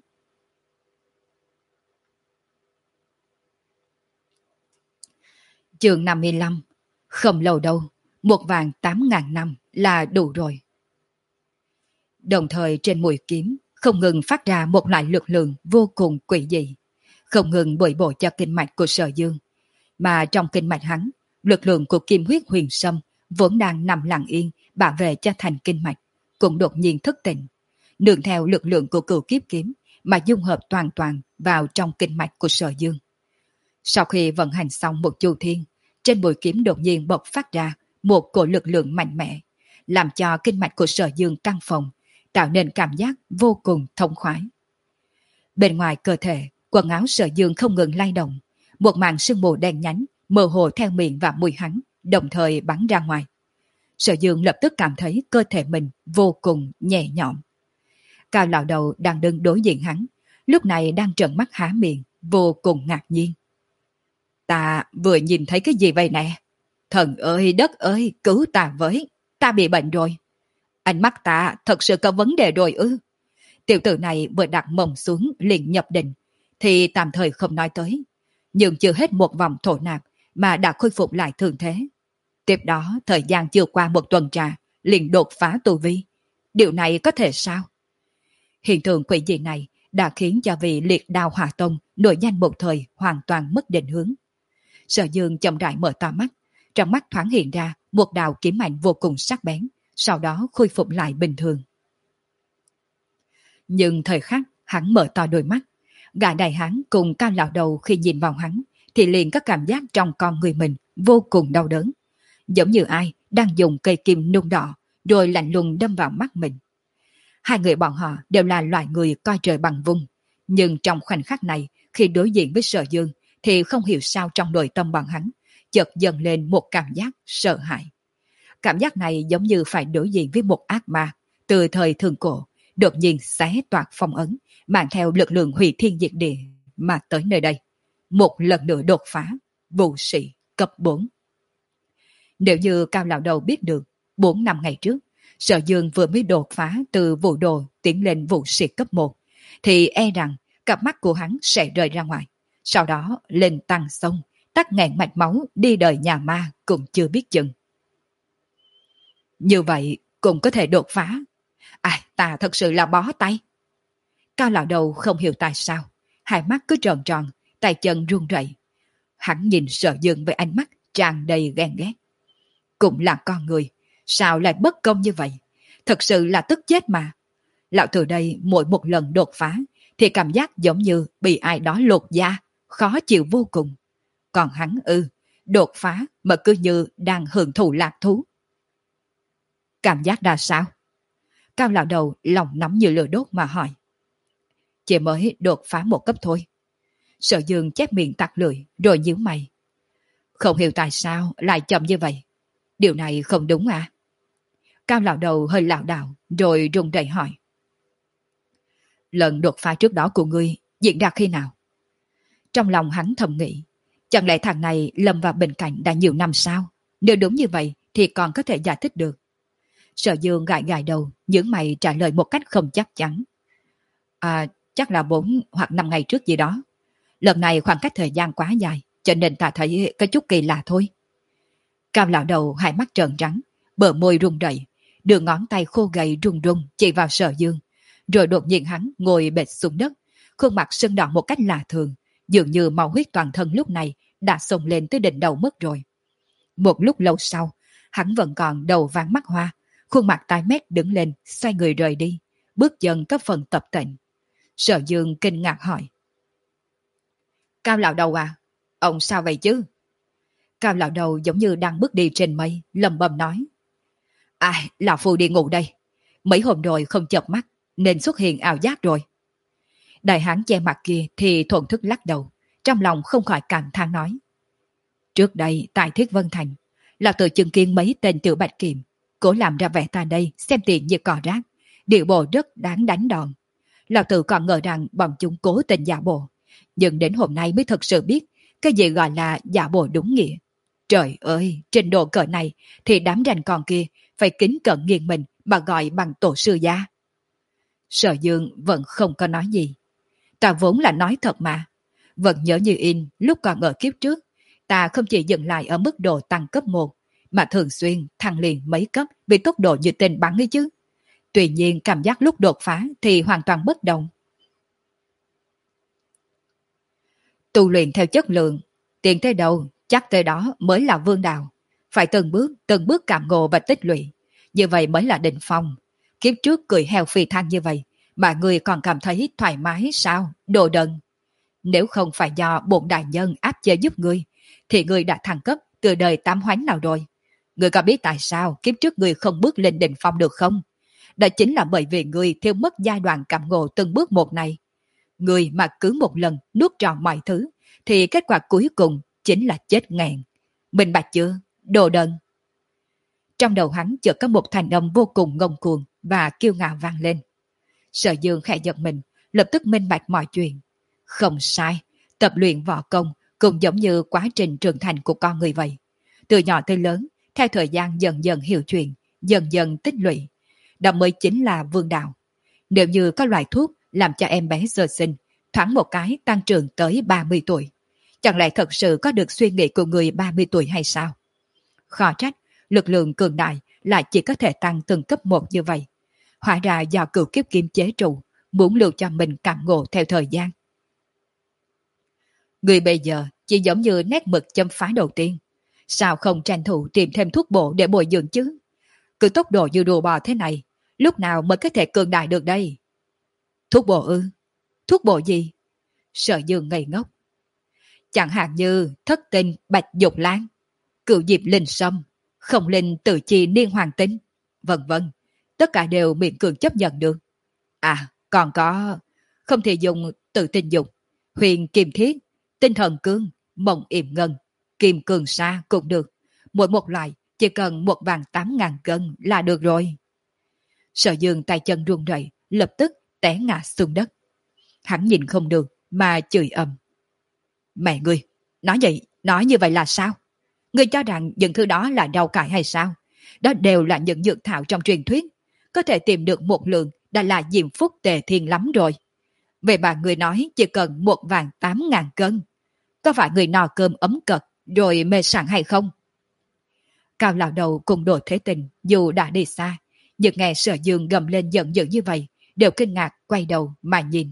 Chương năm mươi lăm. Không lâu đâu, một vàng tám ngàn năm là đủ rồi. Đồng thời trên mũi kiếm không ngừng phát ra một loại lực lượng vô cùng quỷ dị, không ngừng bồi bổ cho kinh mạch của Sở Dương. Mà trong kinh mạch hắn, lực lượng của kim huyết huyền sâm vốn đang nằm lặng yên bảo vệ cho thành kinh mạch, cũng đột nhiên thức tỉnh, nương theo lực lượng của cửu kiếp kiếm mà dung hợp toàn toàn vào trong kinh mạch của Sở Dương. Sau khi vận hành xong một chu thiên, trên mũi kiếm đột nhiên bộc phát ra một cổ lực lượng mạnh mẽ, làm cho kinh mạch của Sở Dương căng phồng, tạo nên cảm giác vô cùng thông khoái. Bên ngoài cơ thể, quần áo Sở Dương không ngừng lay động, một màn sương mù đen nhánh mơ hồ theo miệng và mũi hắn đồng thời bắn ra ngoài. Sở Dương lập tức cảm thấy cơ thể mình vô cùng nhẹ nhõm. Cao lão đầu đang đứng đối diện hắn, lúc này đang trợn mắt há miệng, vô cùng ngạc nhiên. Ta vừa nhìn thấy cái gì vậy nè? Thần ơi đất ơi, cứu ta với, ta bị bệnh rồi. Ánh mắt ta thật sự có vấn đề rồi ư? Tiểu tử này vừa đặt mông xuống liền nhập định, thì tạm thời không nói tới. Nhưng chưa hết một vòng thổ nạp mà đã khôi phục lại thường thế. Tiếp đó thời gian chưa qua một tuần trà, liền đột phá tu vi. Điều này có thể sao? Hiện tượng quỷ dị này đã khiến cho vị liệt đao hỏa tông nổi danh một thời hoàn toàn mất định hướng. Sở Dương chậm rãi mở to mắt, trong mắt thoáng hiện ra một đạo kiếm ảnh vô cùng sắc bén, sau đó khôi phục lại bình thường. Nhưng thời khắc hắn mở to đôi mắt, gã đại hán cùng Cao lão đầu khi nhìn vào hắn thì liền có cảm giác trong con người mình vô cùng đau đớn, giống như ai đang dùng cây kim nung đỏ rồi lạnh lùng đâm vào mắt mình. Hai người bọn họ đều là loại người coi trời bằng vung, nhưng trong khoảnh khắc này khi đối diện với Sở Dương thì không hiểu sao trong nội tâm bọn hắn chợt dần lên một cảm giác sợ hãi. Cảm giác này giống như phải đối diện với một ác ma từ thời thượng cổ, đột nhiên xé toạc phong ấn, mang theo lực lượng hủy thiên diệt địa mà tới nơi đây. Một lần nữa đột phá, vũ sĩ cấp bốn. Nếu như Cao lão đầu biết được, bốn năm ngày trước, Sở Dương vừa mới đột phá từ vũ đồ tiến lên vũ sĩ cấp một, thì e rằng cặp mắt của hắn sẽ rời ra ngoài, Sau đó lên tăng sông, tắc nghẹn mạch máu đi đời nhà ma cũng chưa biết chừng. Như vậy cũng có thể đột phá. À, ta thật sự là bó tay. Cao lão đầu không hiểu tại sao, hai mắt cứ tròn tròn, tay chân run rẩy. Hắn nhìn Sở Dương với ánh mắt tràn đầy ghen ghét. Cũng là con người, sao lại bất công như vậy? Thật sự là tức chết mà. Lão từ đây mỗi một lần đột phá thì cảm giác giống như bị ai đó lột da, khó chịu vô cùng. Còn hắn ư, đột phá mà cứ như đang hưởng thụ lạc thú. Cảm giác ra sao? Cao lão đầu lòng nóng như lửa đốt mà hỏi. Chỉ mới đột phá một cấp thôi. Sở Dương chép miệng tặc lưỡi rồi nhíu mày. Không hiểu tại sao lại chậm như vậy. Điều này không đúng à? Cao lão đầu hơi lảo đảo rồi run rẩy hỏi. Lần đột phá trước đó của ngươi diễn ra khi nào? Trong lòng hắn thầm nghĩ, chẳng lẽ thằng này lâm vào bệnh cảnh đã nhiều năm sao? Nếu đúng như vậy thì còn có thể giải thích được. Sở Dương gãi gãi đầu, nhướng mày trả lời một cách không chắc chắn. À, chắc là bốn hoặc năm ngày trước gì đó. Lần này khoảng cách thời gian quá dài, cho nên ta thấy có chút kỳ lạ thôi. Cao lão đầu hai mắt trợn trắng, bờ môi run rẩy, đưa ngón tay khô gầy run run chỉ vào Sở Dương, rồi đột nhiên hắn ngồi bệt xuống đất, khuôn mặt sưng đỏ một cách lạ thường, dường như máu huyết toàn thân lúc này đã xông lên tới đỉnh đầu mất rồi. Một lúc lâu sau, hắn vẫn còn đầu váng mắt hoa, khuôn mặt tái mét đứng lên, xoay người rời đi, bước chân có phần tập tễnh. Sở Dương kinh ngạc hỏi. Cao lão đầu à, ông sao vậy chứ? Cao lão đầu giống như đang bước đi trên mây, lầm bầm nói. Ai, lão phu đi ngủ đây. Mấy hôm rồi không chợp mắt, nên xuất hiện ảo giác rồi. Đại hán che mặt kia thì thuận thức lắc đầu, trong lòng không khỏi cảm thán nói. Trước đây tại Thiết Vân Thành, là tự chứng kiến mấy tên tiểu bạch kiểm, cố làm ra vẻ ta đây xem tiền như cỏ rác, điệu bộ rất đáng đánh đòn. Lão tử còn ngờ rằng bọn chúng cố tình giả bộ, nhưng đến hôm nay mới thật sự biết cái gì gọi là giả bộ đúng nghĩa. Trời ơi, trình độ cỡ này thì đám rành con kia phải kính cẩn nghiêng mình mà gọi bằng tổ sư gia. Sở Dương vẫn không có nói gì. Ta vốn là nói thật mà. Vẫn nhớ như in lúc còn ở kiếp trước, ta không chỉ dừng lại ở mức độ tăng cấp một, mà thường xuyên thăng liền mấy cấp vì tốc độ như tên bắn ấy chứ. Tuy nhiên cảm giác lúc đột phá thì hoàn toàn bất đồng. Tu luyện theo chất lượng, tiền tới đâu chắc tới đó mới là vương đạo. Phải từng bước, từng bước cảm ngộ và tích lũy. Như vậy mới là đỉnh phong. Kiếp trước cười heo phi thăng như vậy, mà người còn cảm thấy thoải mái sao, đồ đần. Nếu không phải do bổn đại nhân áp chế giúp ngươi, thì ngươi đã thăng cấp từ đời tam hoánh nào rồi. Ngươi có biết tại sao kiếp trước ngươi không bước lên đỉnh phong được không? Đó chính là bởi vì ngươi thiếu mất giai đoạn cảm ngộ từng bước một này. Ngươi mà cứ một lần nuốt trọn mọi thứ, thì kết quả cuối cùng chính là chết nghẹn. Minh bạch chưa, đồ đần? Trong đầu hắn chợt có một thanh âm vô cùng ngông cuồng và kiêu ngạo vang lên. Sở Dương khẽ giật mình, lập tức minh bạch mọi chuyện. Không sai, tập luyện võ công cũng giống như quá trình trưởng thành của con người vậy. Từ nhỏ tới lớn, theo thời gian dần dần hiểu chuyện, dần dần tích lũy. Đó mới chính là vương đạo. Nếu như có loại thuốc làm cho em bé sơ sinh, thoáng một cái tăng trưởng tới ba mươi tuổi, chẳng lẽ thật sự có được suy nghĩ của người ba mươi tuổi hay sao? Khó trách, lực lượng cường đại lại chỉ có thể tăng từng cấp một như vậy. Hóa ra do cửu kiếp kim chế trụ, muốn lưu cho mình cảm ngộ theo thời gian. Người bây giờ chỉ giống như nét mực châm phá đầu tiên. Sao không tranh thủ tìm thêm thuốc bổ để bồi dưỡng chứ? Cứ tốc độ như đùa bò thế này, lúc nào mới có thể cường đại được đây? Thuốc bổ ư? Thuốc bổ gì? Sở Dương ngây ngốc. Chẳng hạn như thất tinh bạch dục lan, cửu diệp linh sâm, không linh tự chi niên hoàng tinh, vân vân. Tất cả đều miễn cường chấp nhận được. À, còn có không thể dùng tự tinh dục, huyền kim thiết, tinh thần cương, mộng yểm ngân, kim cường sa cũng được. Mỗi một loại chỉ cần một vàng tám ngàn cân là được rồi. Sở Dương tay chân run rẩy, lập tức té ngã xuống đất. Hắn nhìn không được mà chửi ầm. Mẹ ngươi, nói vậy, nói như vậy là sao? Ngươi cho rằng những thứ đó là rau cải hay sao? Đó đều là những dược thảo trong truyền thuyết. Có thể tìm được một lượng đã là diễm phúc tề thiên lắm rồi. Vậy bà ngươi nói chỉ cần một vàng tám ngàn cân. có phải người no cơm ấm cật rồi mê sảng hay không? Cao lão đầu cùng Đồ Thế Tình dù đã đi xa, nhưng nghe Sở Dương gầm lên giận dữ như vậy, đều kinh ngạc quay đầu mà nhìn.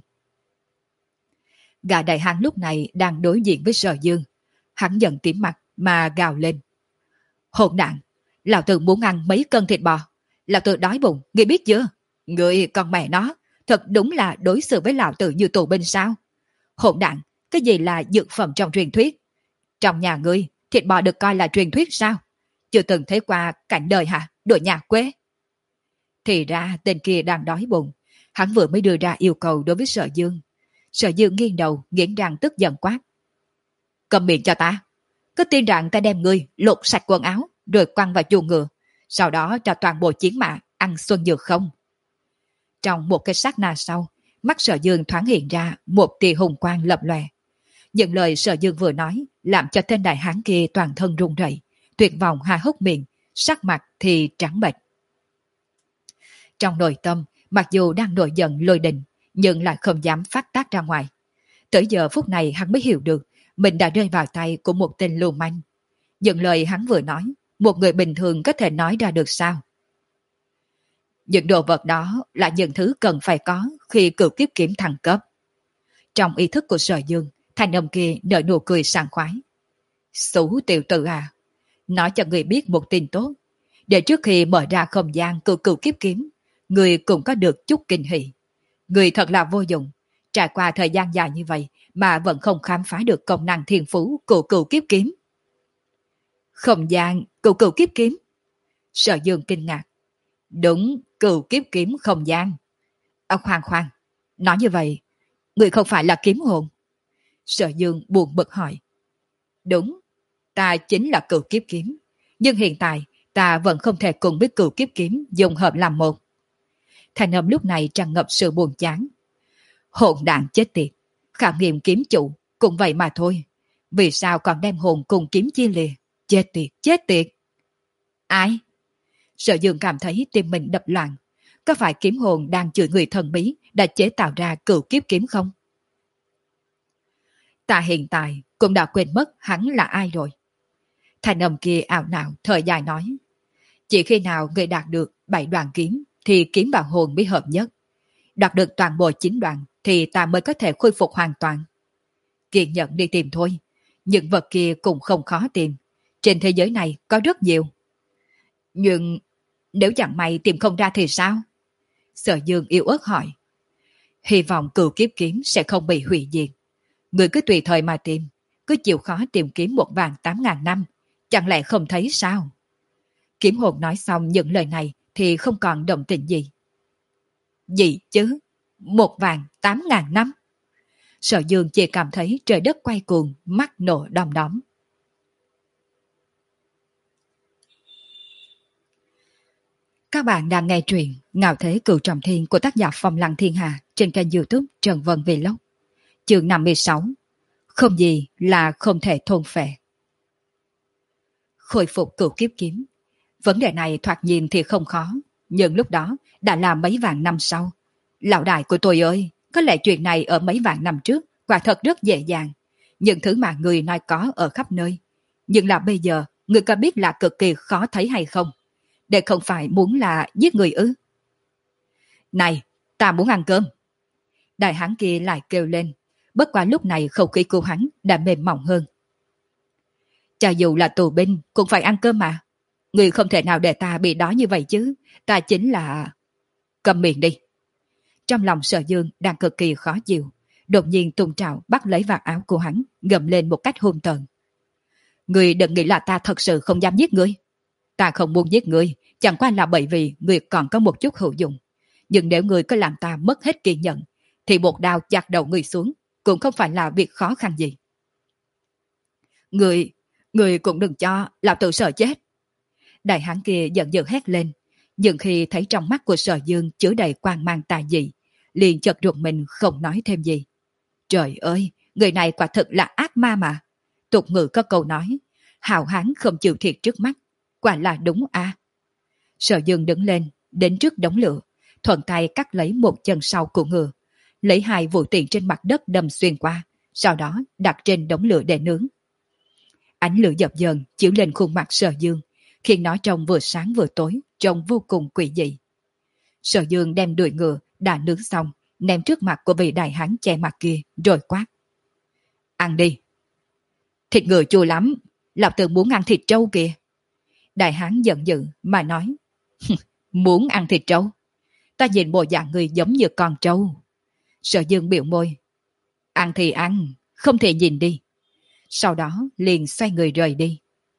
Gã đại hán lúc này đang đối diện với Sở Dương. Hắn giận tím mặt mà gào lên. Hỗn đản, lão tử muốn ăn mấy cân thịt bò. Lão tử đói bụng, ngươi biết chưa? Ngươi con mẹ nó, thật đúng là đối xử với lão tử như tù binh sao? Hỗn đản, cái gì là dược phẩm trong truyền thuyết? Trong nhà ngươi, thịt bò được coi là truyền thuyết sao? Chưa từng thấy qua cảnh đời hả, đội nhà quê? Thì ra tên kia đang đói bụng. Hắn vừa mới đưa ra yêu cầu đối với Sở Dương. Sở Dương nghiêng đầu, nghiến răng tức giận quát. Cầm miệng cho ta. Có tin rằng ta đem ngươi lột sạch quần áo, rồi quăng vào chuồng ngựa, sau đó cho toàn bộ chiến mã ăn xuân dược không? Trong một cái sát na sau, mắt Sở Dương thoáng hiện ra một tia hùng quang lập lòe. Những lời Sở Dương vừa nói làm cho tên đại hán kia toàn thân run rẩy, tuyệt vọng há hốc miệng, sắc mặt thì trắng bệch. Trong nội tâm, mặc dù đang nổi giận lôi đình, nhưng lại không dám phát tác ra ngoài. Tới giờ phút này hắn mới hiểu được mình đã rơi vào tay của một tên lưu manh. Những lời hắn vừa nói, một người bình thường có thể nói ra được sao? Những đồ vật đó là những thứ cần phải có khi cửu kiếp kiếm thăng cấp. Trong ý thức của Sở Dương, thanh âm kia nở nụ cười sảng khoái. Xú tiểu tử à, nói cho người biết một tin tốt, để trước khi mở ra không gian cửu cửu kiếp kiếm, người cũng có được chút kinh hỉ. Người thật là vô dụng, trải qua thời gian dài như vậy mà vẫn không khám phá được công năng thiên phú của cửu kiếp kiếm. Không gian cửu cửu kiếp kiếm? Sở Dương kinh ngạc. Đúng, cửu kiếp kiếm không gian. À, khoan khoan, nói như vậy, người không phải là kiếm hồn? Sở Dương buồn bực hỏi. Đúng, ta chính là cửu kiếp kiếm, nhưng hiện tại ta vẫn không thể cùng với cửu kiếp kiếm dùng hợp làm một. Thành âm lúc này tràn ngập sự buồn chán. Hỗn đản chết tiệt, khảo nghiệm kiếm chủ cũng vậy mà thôi, vì sao còn đem hồn cùng kiếm chia lìa? Chết tiệt, chết tiệt. Ai? Sở Dương cảm thấy tim mình đập loạn. Có phải kiếm hồn đang chửi người thần bí đã chế tạo ra cửu kiếp kiếm không? Ta hiện tại cũng đã quên mất hắn là ai rồi. Thành âm kia ảo não thời dài nói. Chỉ khi nào người đạt được bảy đoạn kiếm thì kiếm và hồn mới hợp nhất. Đạt được toàn bộ chín đoạn thì ta mới có thể khôi phục hoàn toàn. Kiên nhẫn đi tìm thôi. Những vật kia cũng không khó tìm. Trên thế giới này có rất nhiều. Nhưng nếu chẳng may tìm không ra thì sao? Sở Dương yếu ớt hỏi. Hy vọng cửu kiếp kiếm sẽ không bị hủy diệt. Người cứ tùy thời mà tìm, cứ chịu khó tìm kiếm một vạn tám ngàn năm, chẳng lẽ không thấy sao? Kiếm hồn nói xong những lời này thì không còn động tình gì. Gì chứ? Một vạn tám ngàn năm? Sở Dương chỉ cảm thấy trời đất quay cuồng, mắt nổ đom đóm. Các bạn đang nghe truyện Ngạo Thế Cửu Trọng Thiên của tác giả Phong Lăng Thiên Hà trên kênh YouTube Trần Vân Vlog. Chương năm mươi sáu. Không gì là không thể thôn phệ. Khôi phục cửu kiếp kiếm. Vấn đề này thoạt nhìn thì không khó, nhưng lúc đó đã là mấy vạn năm sau. Lão đại của tôi ơi, có lẽ chuyện này ở mấy vạn năm trước quả thật rất dễ dàng. Những thứ mà người nói có ở khắp nơi. Nhưng là bây giờ, người có biết là cực kỳ khó thấy hay không? Để không phải muốn là giết người ư? Này, ta muốn ăn cơm. Đại hán kia lại kêu lên. Bất quá lúc này khẩu khí của hắn đã mềm mỏng hơn. Cho dù là tù binh cũng phải ăn cơm mà. Người không thể nào để ta bị đói như vậy chứ. Ta chính là... Cầm miệng đi. Trong lòng Sở Dương đang cực kỳ khó chịu. Đột nhiên tung trào bắt lấy vạt áo của hắn, gầm lên một cách hung tợn. Người đừng nghĩ là ta thật sự không dám giết ngươi. Ta không muốn giết ngươi, chẳng qua là bởi vì ngươi còn có một chút hữu dụng. Nhưng nếu ngươi có làm ta mất hết kiên nhẫn, thì một đao chặt đầu ngươi xuống cũng không phải là việc khó khăn gì. Ngươi, ngươi cũng đừng cho lão tử sợ chết. Đại hán kia giận dữ hét lên, nhưng khi thấy trong mắt của Sở Dương chứa đầy quang mang tà dị, liền chợt ruột mình không nói thêm gì. Trời ơi, người này quả thực là ác ma mà. Tục ngữ có câu nói, hào hán không chịu thiệt trước mắt, quả là đúng à. Sở Dương đứng lên, đến trước đống lửa, thuận tay cắt lấy một chân sau của ngựa, lấy hai vũ tiễn trên mặt đất đâm xuyên qua, sau đó đặt trên đống lửa để nướng. Ánh lửa dập dờn chiếu lên khuôn mặt Sở Dương, khiến nó trông vừa sáng vừa tối, trông vô cùng quỷ dị. Sở Dương đem đuôi ngựa đã nướng xong, ném trước mặt của vị đại hán che mặt kia, rồi quát: Ăn đi! Thịt ngựa chua lắm, lão tử muốn ăn thịt trâu kìa. Đại hán giận dữ mà nói: Muốn ăn thịt trâu? Ta nhìn bộ dạng người giống như con trâu. Sở Dương biểu môi: Ăn thì ăn, không thể nhìn đi. Sau đó liền xoay người rời đi.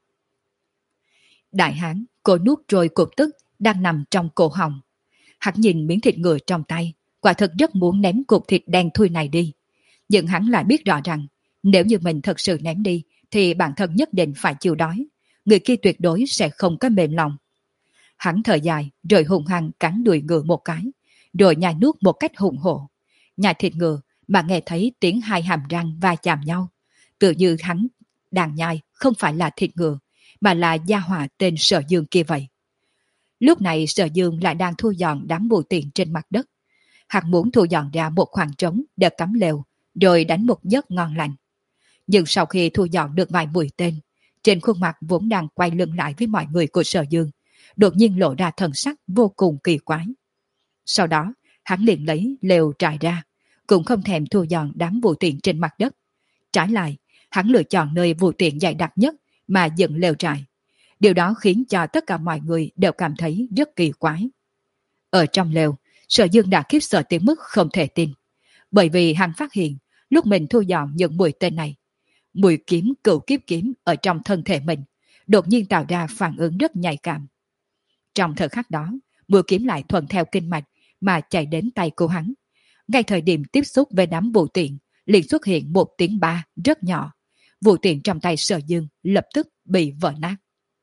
Đại hán cố nuốt trôi cục tức đang nằm trong cổ họng. Hắn nhìn miếng thịt ngựa trong tay, quả thực rất muốn ném cục thịt đen thui này đi. Nhưng hắn lại biết rõ rằng nếu như mình thật sự ném đi thì bản thân nhất định phải chịu đói. Người kia tuyệt đối sẽ không có mềm lòng. Hắn thở dài rồi hùng hăng cắn đuôi ngựa một cái, rồi nhai nuốt một cách hùng hổ. Nhai thịt ngựa mà nghe thấy tiếng hai hàm răng va chạm nhau, tự như hắn đang nhai không phải là thịt ngựa mà là gia hỏa tên Sở Dương kia vậy. Lúc này Sở Dương lại đang thu dọn đám bùi tiền trên mặt đất. Hắn muốn thu dọn ra một khoảng trống để cắm lều, rồi đánh một giấc ngon lành. Nhưng sau khi thu dọn được vài mũi tên, trên khuôn mặt vốn đang quay lưng lại với mọi người của Sở Dương, đột nhiên lộ ra thần sắc vô cùng kỳ quái. Sau đó, hắn liền lấy lều trải ra, cũng không thèm thu dọn đám bùi tiền trên mặt đất. Trái lại, hắn lựa chọn nơi bùi tiền dày đặc nhất mà dựng lều trại. Điều đó khiến cho tất cả mọi người đều cảm thấy rất kỳ quái. Ở trong lều, Sở Dương đã khiếp sợ tới mức không thể tin. Bởi vì hắn phát hiện, lúc mình thu dọn những mũi tên này, mũi kiếm cửu kiếp kiếm ở trong thân thể mình đột nhiên tạo ra phản ứng rất nhạy cảm. Trong thời khắc đó, mũi kiếm lại thuận theo kinh mạch mà chạy đến tay của hắn. Ngay thời điểm tiếp xúc với đám bùi tiền, liền xuất hiện một tiếng ba rất nhỏ. Vũ tiền trong tay Sở Dương lập tức bị vỡ nát.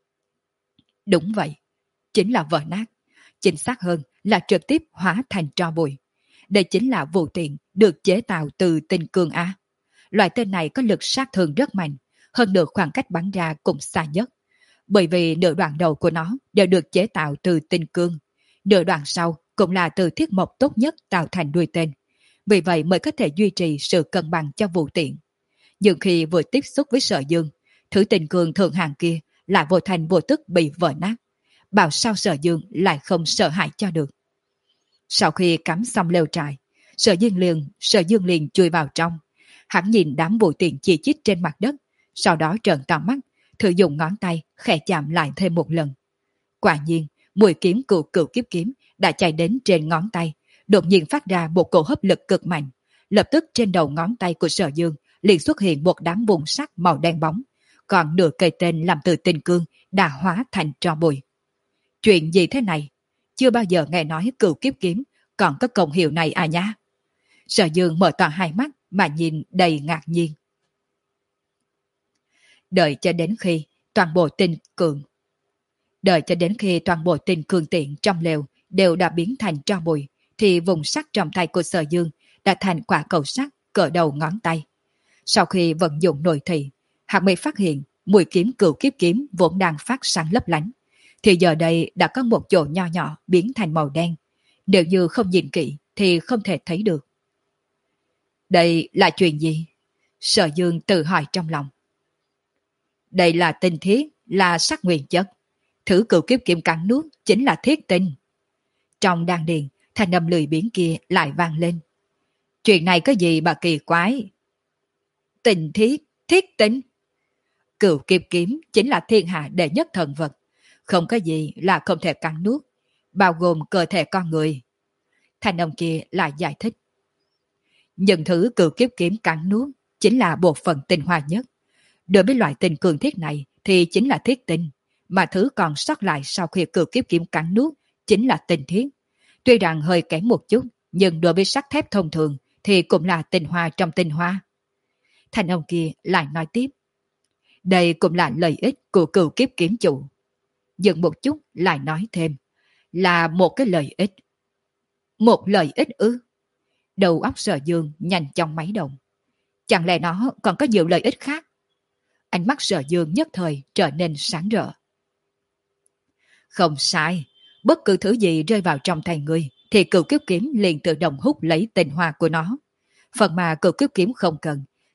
Đúng vậy, chính là vỡ nát. Chính xác hơn là trực tiếp hóa thành tro bụi. Đây chính là vũ tiền được chế tạo từ tinh cương A. Loại tên này có lực sát thương rất mạnh, hơn nữa khoảng cách bắn ra cũng xa nhất. Bởi vì nửa đoạn đầu của nó đều được chế tạo từ tinh cương. Nửa đoạn sau cũng là từ thiết mộc tốt nhất tạo thành đuôi tên. Vì vậy mới có thể duy trì sự cân bằng cho vũ tiện. Nhưng khi vừa tiếp xúc với Sở Dương, thứ tinh cương thượng hạng kia lại vô thành vô tức bị vỡ nát. Bảo sao Sở Dương lại không sợ hãi cho được. Sau khi cắm xong lều trại, Sở Dương liền, Sở Dương liền chui vào trong. Hắn nhìn đám bụi tiền chi chít trên mặt đất, sau đó trợn to mắt, thử dùng ngón tay khẽ chạm lại thêm một lần. Quả nhiên, mũi kiếm cựu cựu kiếp kiếm đã chạy đến trên ngón tay, đột nhiên phát ra một cổ hấp lực cực mạnh. Lập tức trên đầu ngón tay của Sở Dương liền xuất hiện một đám bùn sắt màu đen bóng, còn nửa cây tên làm từ tinh cương đã hóa thành tro bụi. Chuyện gì thế này? Chưa bao giờ nghe nói cựu kiếp kiếm còn có công hiệu này à nhá. Sở Dương mở to hai mắt mà nhìn đầy ngạc nhiên. Đợi cho đến khi toàn bộ tinh cường Đợi cho đến khi toàn bộ tinh cường tiện trong lều đều đã biến thành tro bụi, thì vùng sắt trong tay của Sở Dương đã thành quả cầu sắt cỡ đầu ngón tay. Sau khi vận dụng nội thị, hắn mới phát hiện mũi kiếm cựu kiếp kiếm vốn đang phát sáng lấp lánh, thì giờ đây đã có một chỗ nho nhỏ biến thành màu đen. Nếu như không nhìn kỹ thì không thể thấy được. Đây là chuyện gì? Sở Dương tự hỏi trong lòng. Đây là tinh thiết, là sắc nguyên chất. Thứ cựu kiếp kiếm cắn nuốt chính là thiết tinh. Trong đan điền, thanh âm lười biếng kia lại vang lên. Chuyện này có gì mà kỳ quái? Tinh thiết, thiết tinh. Cựu kiếp kiếm chính là thiên hạ đệ nhất thần vật. Không có gì là không thể cắn nuốt, bao gồm cơ thể con người. Thanh âm kia lại giải thích. Những thứ cựu kiếp kiếm cắn nuốt chính là bộ phận tinh hoa nhất. Đối với loại tinh cường thiết này thì chính là thiết tinh, mà thứ còn sót lại sau khi cựu kiếp kiếm cắn nuốt chính là tinh thiết. Tuy rằng hơi kém một chút, nhưng đối với sắt thép thông thường thì cũng là tinh hoa trong tinh hoa. Thanh ông kia lại nói tiếp. Đây cũng là lợi ích của cựu kiếp kiếm chủ. Dừng một chút lại nói thêm. Là một cái lợi ích. Một lợi ích ư? Đầu óc Sở Dương nhanh chóng máy động. Chẳng lẽ nó còn có nhiều lợi ích khác? Ánh mắt Sở Dương nhất thời trở nên sáng rỡ. Không sai. Bất cứ thứ gì rơi vào trong tay ngươi thì cựu kiếp kiếm liền tự động hút lấy tinh hoa của nó. Phần mà cựu kiếp kiếm không cần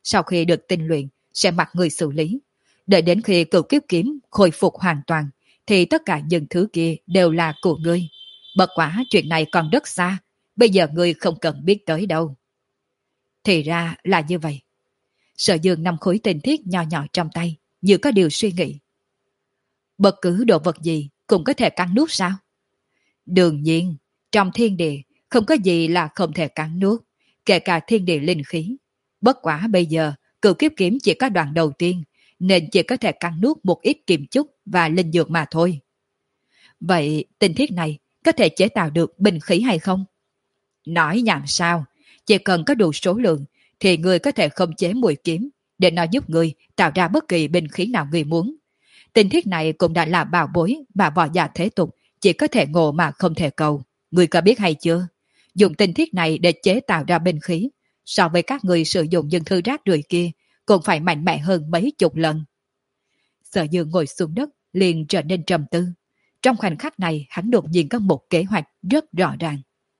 sau khi được tinh luyện sẽ mặc người xử lý. Đợi đến khi cửu kiếp kiếm khôi phục hoàn toàn thì tất cả những thứ kia đều là của ngươi. Bất quả chuyện này còn rất xa, bây giờ ngươi không cần biết tới đâu. Thì ra là như vậy. Sở Dương năm khối tinh thiết nhỏ nhỏ trong tay, như có điều suy nghĩ. Bất cứ đồ vật gì cũng có thể cắn nuốt sao? Đương nhiên, trong thiên địa không có gì là không thể cắn nuốt, kể cả thiên địa linh khí. Bất quả bây giờ, cửu kiếp kiếm chỉ có đoạn đầu tiên, nên chỉ có thể cắn nuốt một ít kim chúc và linh dược mà thôi. Vậy tinh thiết này có thể chế tạo được binh khí hay không? Nói nhảm sao, chỉ cần có đủ số lượng thì người có thể khống chế mũi kiếm để nó giúp người tạo ra bất kỳ binh khí nào người muốn. Tinh thiết này cũng đã là bảo bối mà võ giả thế tục chỉ có thể ngộ mà không thể cầu. Người có biết hay chưa? Dùng tinh thiết này để chế tạo ra binh khí, so với các người sử dụng những thứ rác rưởi kia, cũng phải mạnh mẽ hơn mấy chục lần. Sở Dương ngồi xuống đất, liền trở nên trầm tư. Trong khoảnh khắc này, hắn đột nhiên có một kế hoạch rất rõ ràng.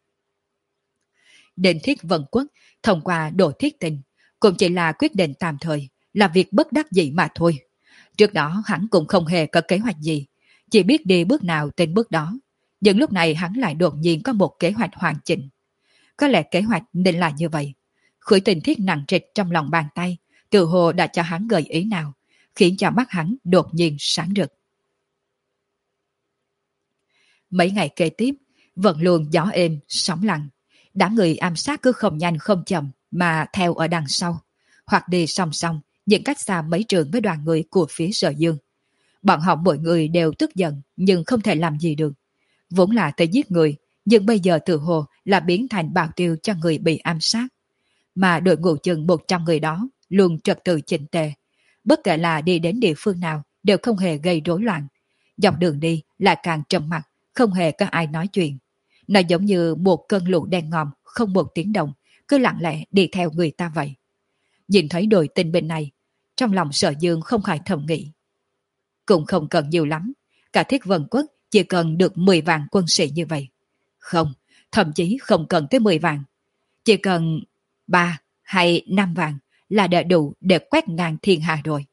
Định thiết vân quốc, thông qua độ thiết tình, cũng chỉ là quyết định tạm thời, là việc bất đắc dĩ mà thôi. Trước đó hắn cũng không hề có kế hoạch gì, chỉ biết đi bước nào tên bước đó. Nhưng lúc này hắn lại đột nhiên có một kế hoạch hoàn chỉnh. Có lẽ kế hoạch nên là như vậy. Khối tình thiết nặng trịch trong lòng bàn tay, tự hồ đã cho hắn gợi ý nào, khiến cho mắt hắn đột nhiên sáng rực. Mấy ngày kế tiếp, vẫn luôn gió êm, sóng lặng. Đám người ám sát cứ không nhanh không chậm mà theo ở đằng sau, hoặc đi song song, những cách xa mấy trường với đoàn người của phía Sở Dương. Bọn họ mỗi người đều tức giận nhưng không thể làm gì được. Vốn là tới giết người, nhưng bây giờ tự hồ là biến thành bảo tiêu cho người bị ám sát. Mà đội ngũ chừng một trăm người đó luôn trật tự chỉnh tề. Bất kể là đi đến địa phương nào đều không hề gây rối loạn. Dọc đường đi lại càng trầm mặc, không hề có ai nói chuyện. Nó giống như một cơn lũ đen ngòm, không một tiếng động, cứ lặng lẽ đi theo người ta vậy. Nhìn thấy đội tinh binh này, trong lòng Sở Dương không khỏi thầm nghĩ. Cũng không cần nhiều lắm, cả Thiết Vân Quốc chỉ cần được mười vạn quân sĩ như vậy. Không, thậm chí không cần tới mười vạn. Chỉ cần ba hay năm vạn là đã đủ để quét ngang thiên hạ rồi.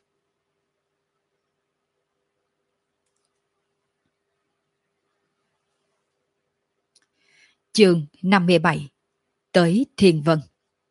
Chương năm mươi bảy. Tới Thiên Vân.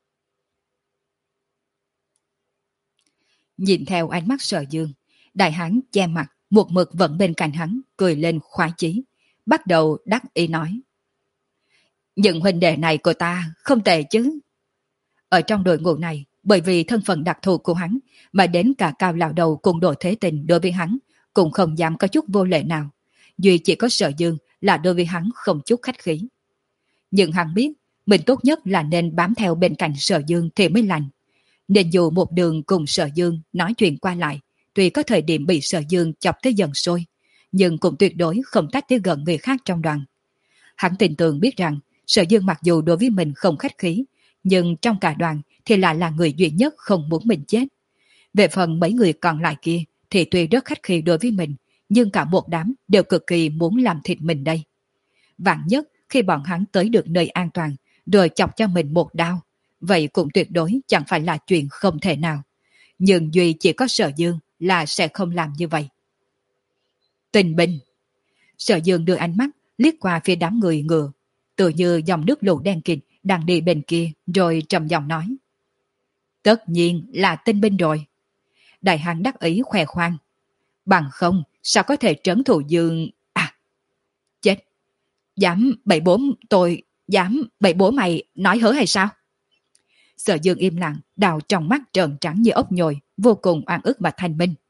Nhìn theo ánh mắt Sở Dương, đại hán che mặt, một mực vẫn bên cạnh hắn, cười lên khoái chí, bắt đầu đắc ý nói. Những huynh đệ này của ta không tệ chứ. Ở trong đội ngũ này, bởi vì thân phận đặc thù của hắn, mà đến cả Cao lão đầu cùng đội thế tình đối với hắn, cũng không dám có chút vô lệ nào. Duy chỉ có Sở Dương là đối với hắn không chút khách khí. Nhưng hắn biết, mình tốt nhất là nên bám theo bên cạnh Sở Dương thì mới lành. Nên dù một đường cùng Sở Dương nói chuyện qua lại, tuy có thời điểm bị Sở Dương chọc tới dần sôi, nhưng cũng tuyệt đối không tách tới gần người khác trong đoàn. Hắn tin tưởng biết rằng, Sở Dương mặc dù đối với mình không khách khí, nhưng trong cả đoàn thì lại là người duy nhất không muốn mình chết. Về phần mấy người còn lại kia thì tuy rất khách khí đối với mình, nhưng cả một đám đều cực kỳ muốn làm thịt mình đây. Vạn nhất khi bọn hắn tới được nơi an toàn, rồi chọc cho mình một đao, vậy cũng tuyệt đối chẳng phải là chuyện không thể nào. Nhưng duy chỉ có Sở Dương là sẽ không làm như vậy. Tình binh. Sở Dương đưa ánh mắt liếc qua phía đám người ngựa, tự như dòng nước lũ đen kịt đang đi bên kia, rồi trầm giọng nói. Tất nhiên là tinh binh rồi. Đại hán đắc ý khoe khoang. Bằng không, sao có thể trấn thủ Dương... À, chết. Dám bậy bố tôi, dám bậy bố mày nói hớ hay sao? Sở Dương im lặng, đào trong mắt trợn trắng như ốc nhồi, vô cùng oan ức và thanh minh.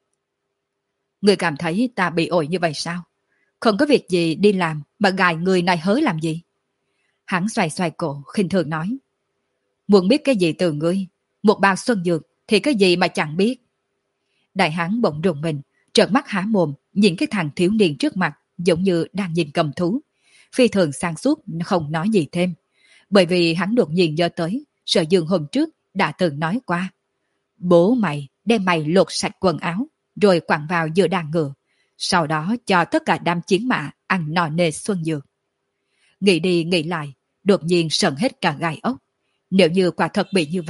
Người cảm thấy ta bị ổi như vậy sao? Không có việc gì đi làm mà gài người này hớ làm gì? Hắn xoay xoay cổ, khinh thường nói. Muốn biết cái gì từ ngươi? Một bao xuân dược thì cái gì mà chẳng biết. Đại hán bỗng rùng mình, trợn mắt há mồm, nhìn cái thằng thiếu niên trước mặt, giống như đang nhìn cầm thú. Phi thường sáng suốt không nói gì thêm, bởi vì hắn đột nhiên nhớ tới Sở Dương hôm trước đã từng nói qua. Bố mày đem mày lột sạch quần áo, rồi quẳng vào giữa đàn ngựa, sau đó cho tất cả đám chiến mã ăn no nê xuân dược. Nghĩ đi nghĩ lại, đột nhiên sợn hết cả gai ốc. Nếu như quả thật bị như vậy,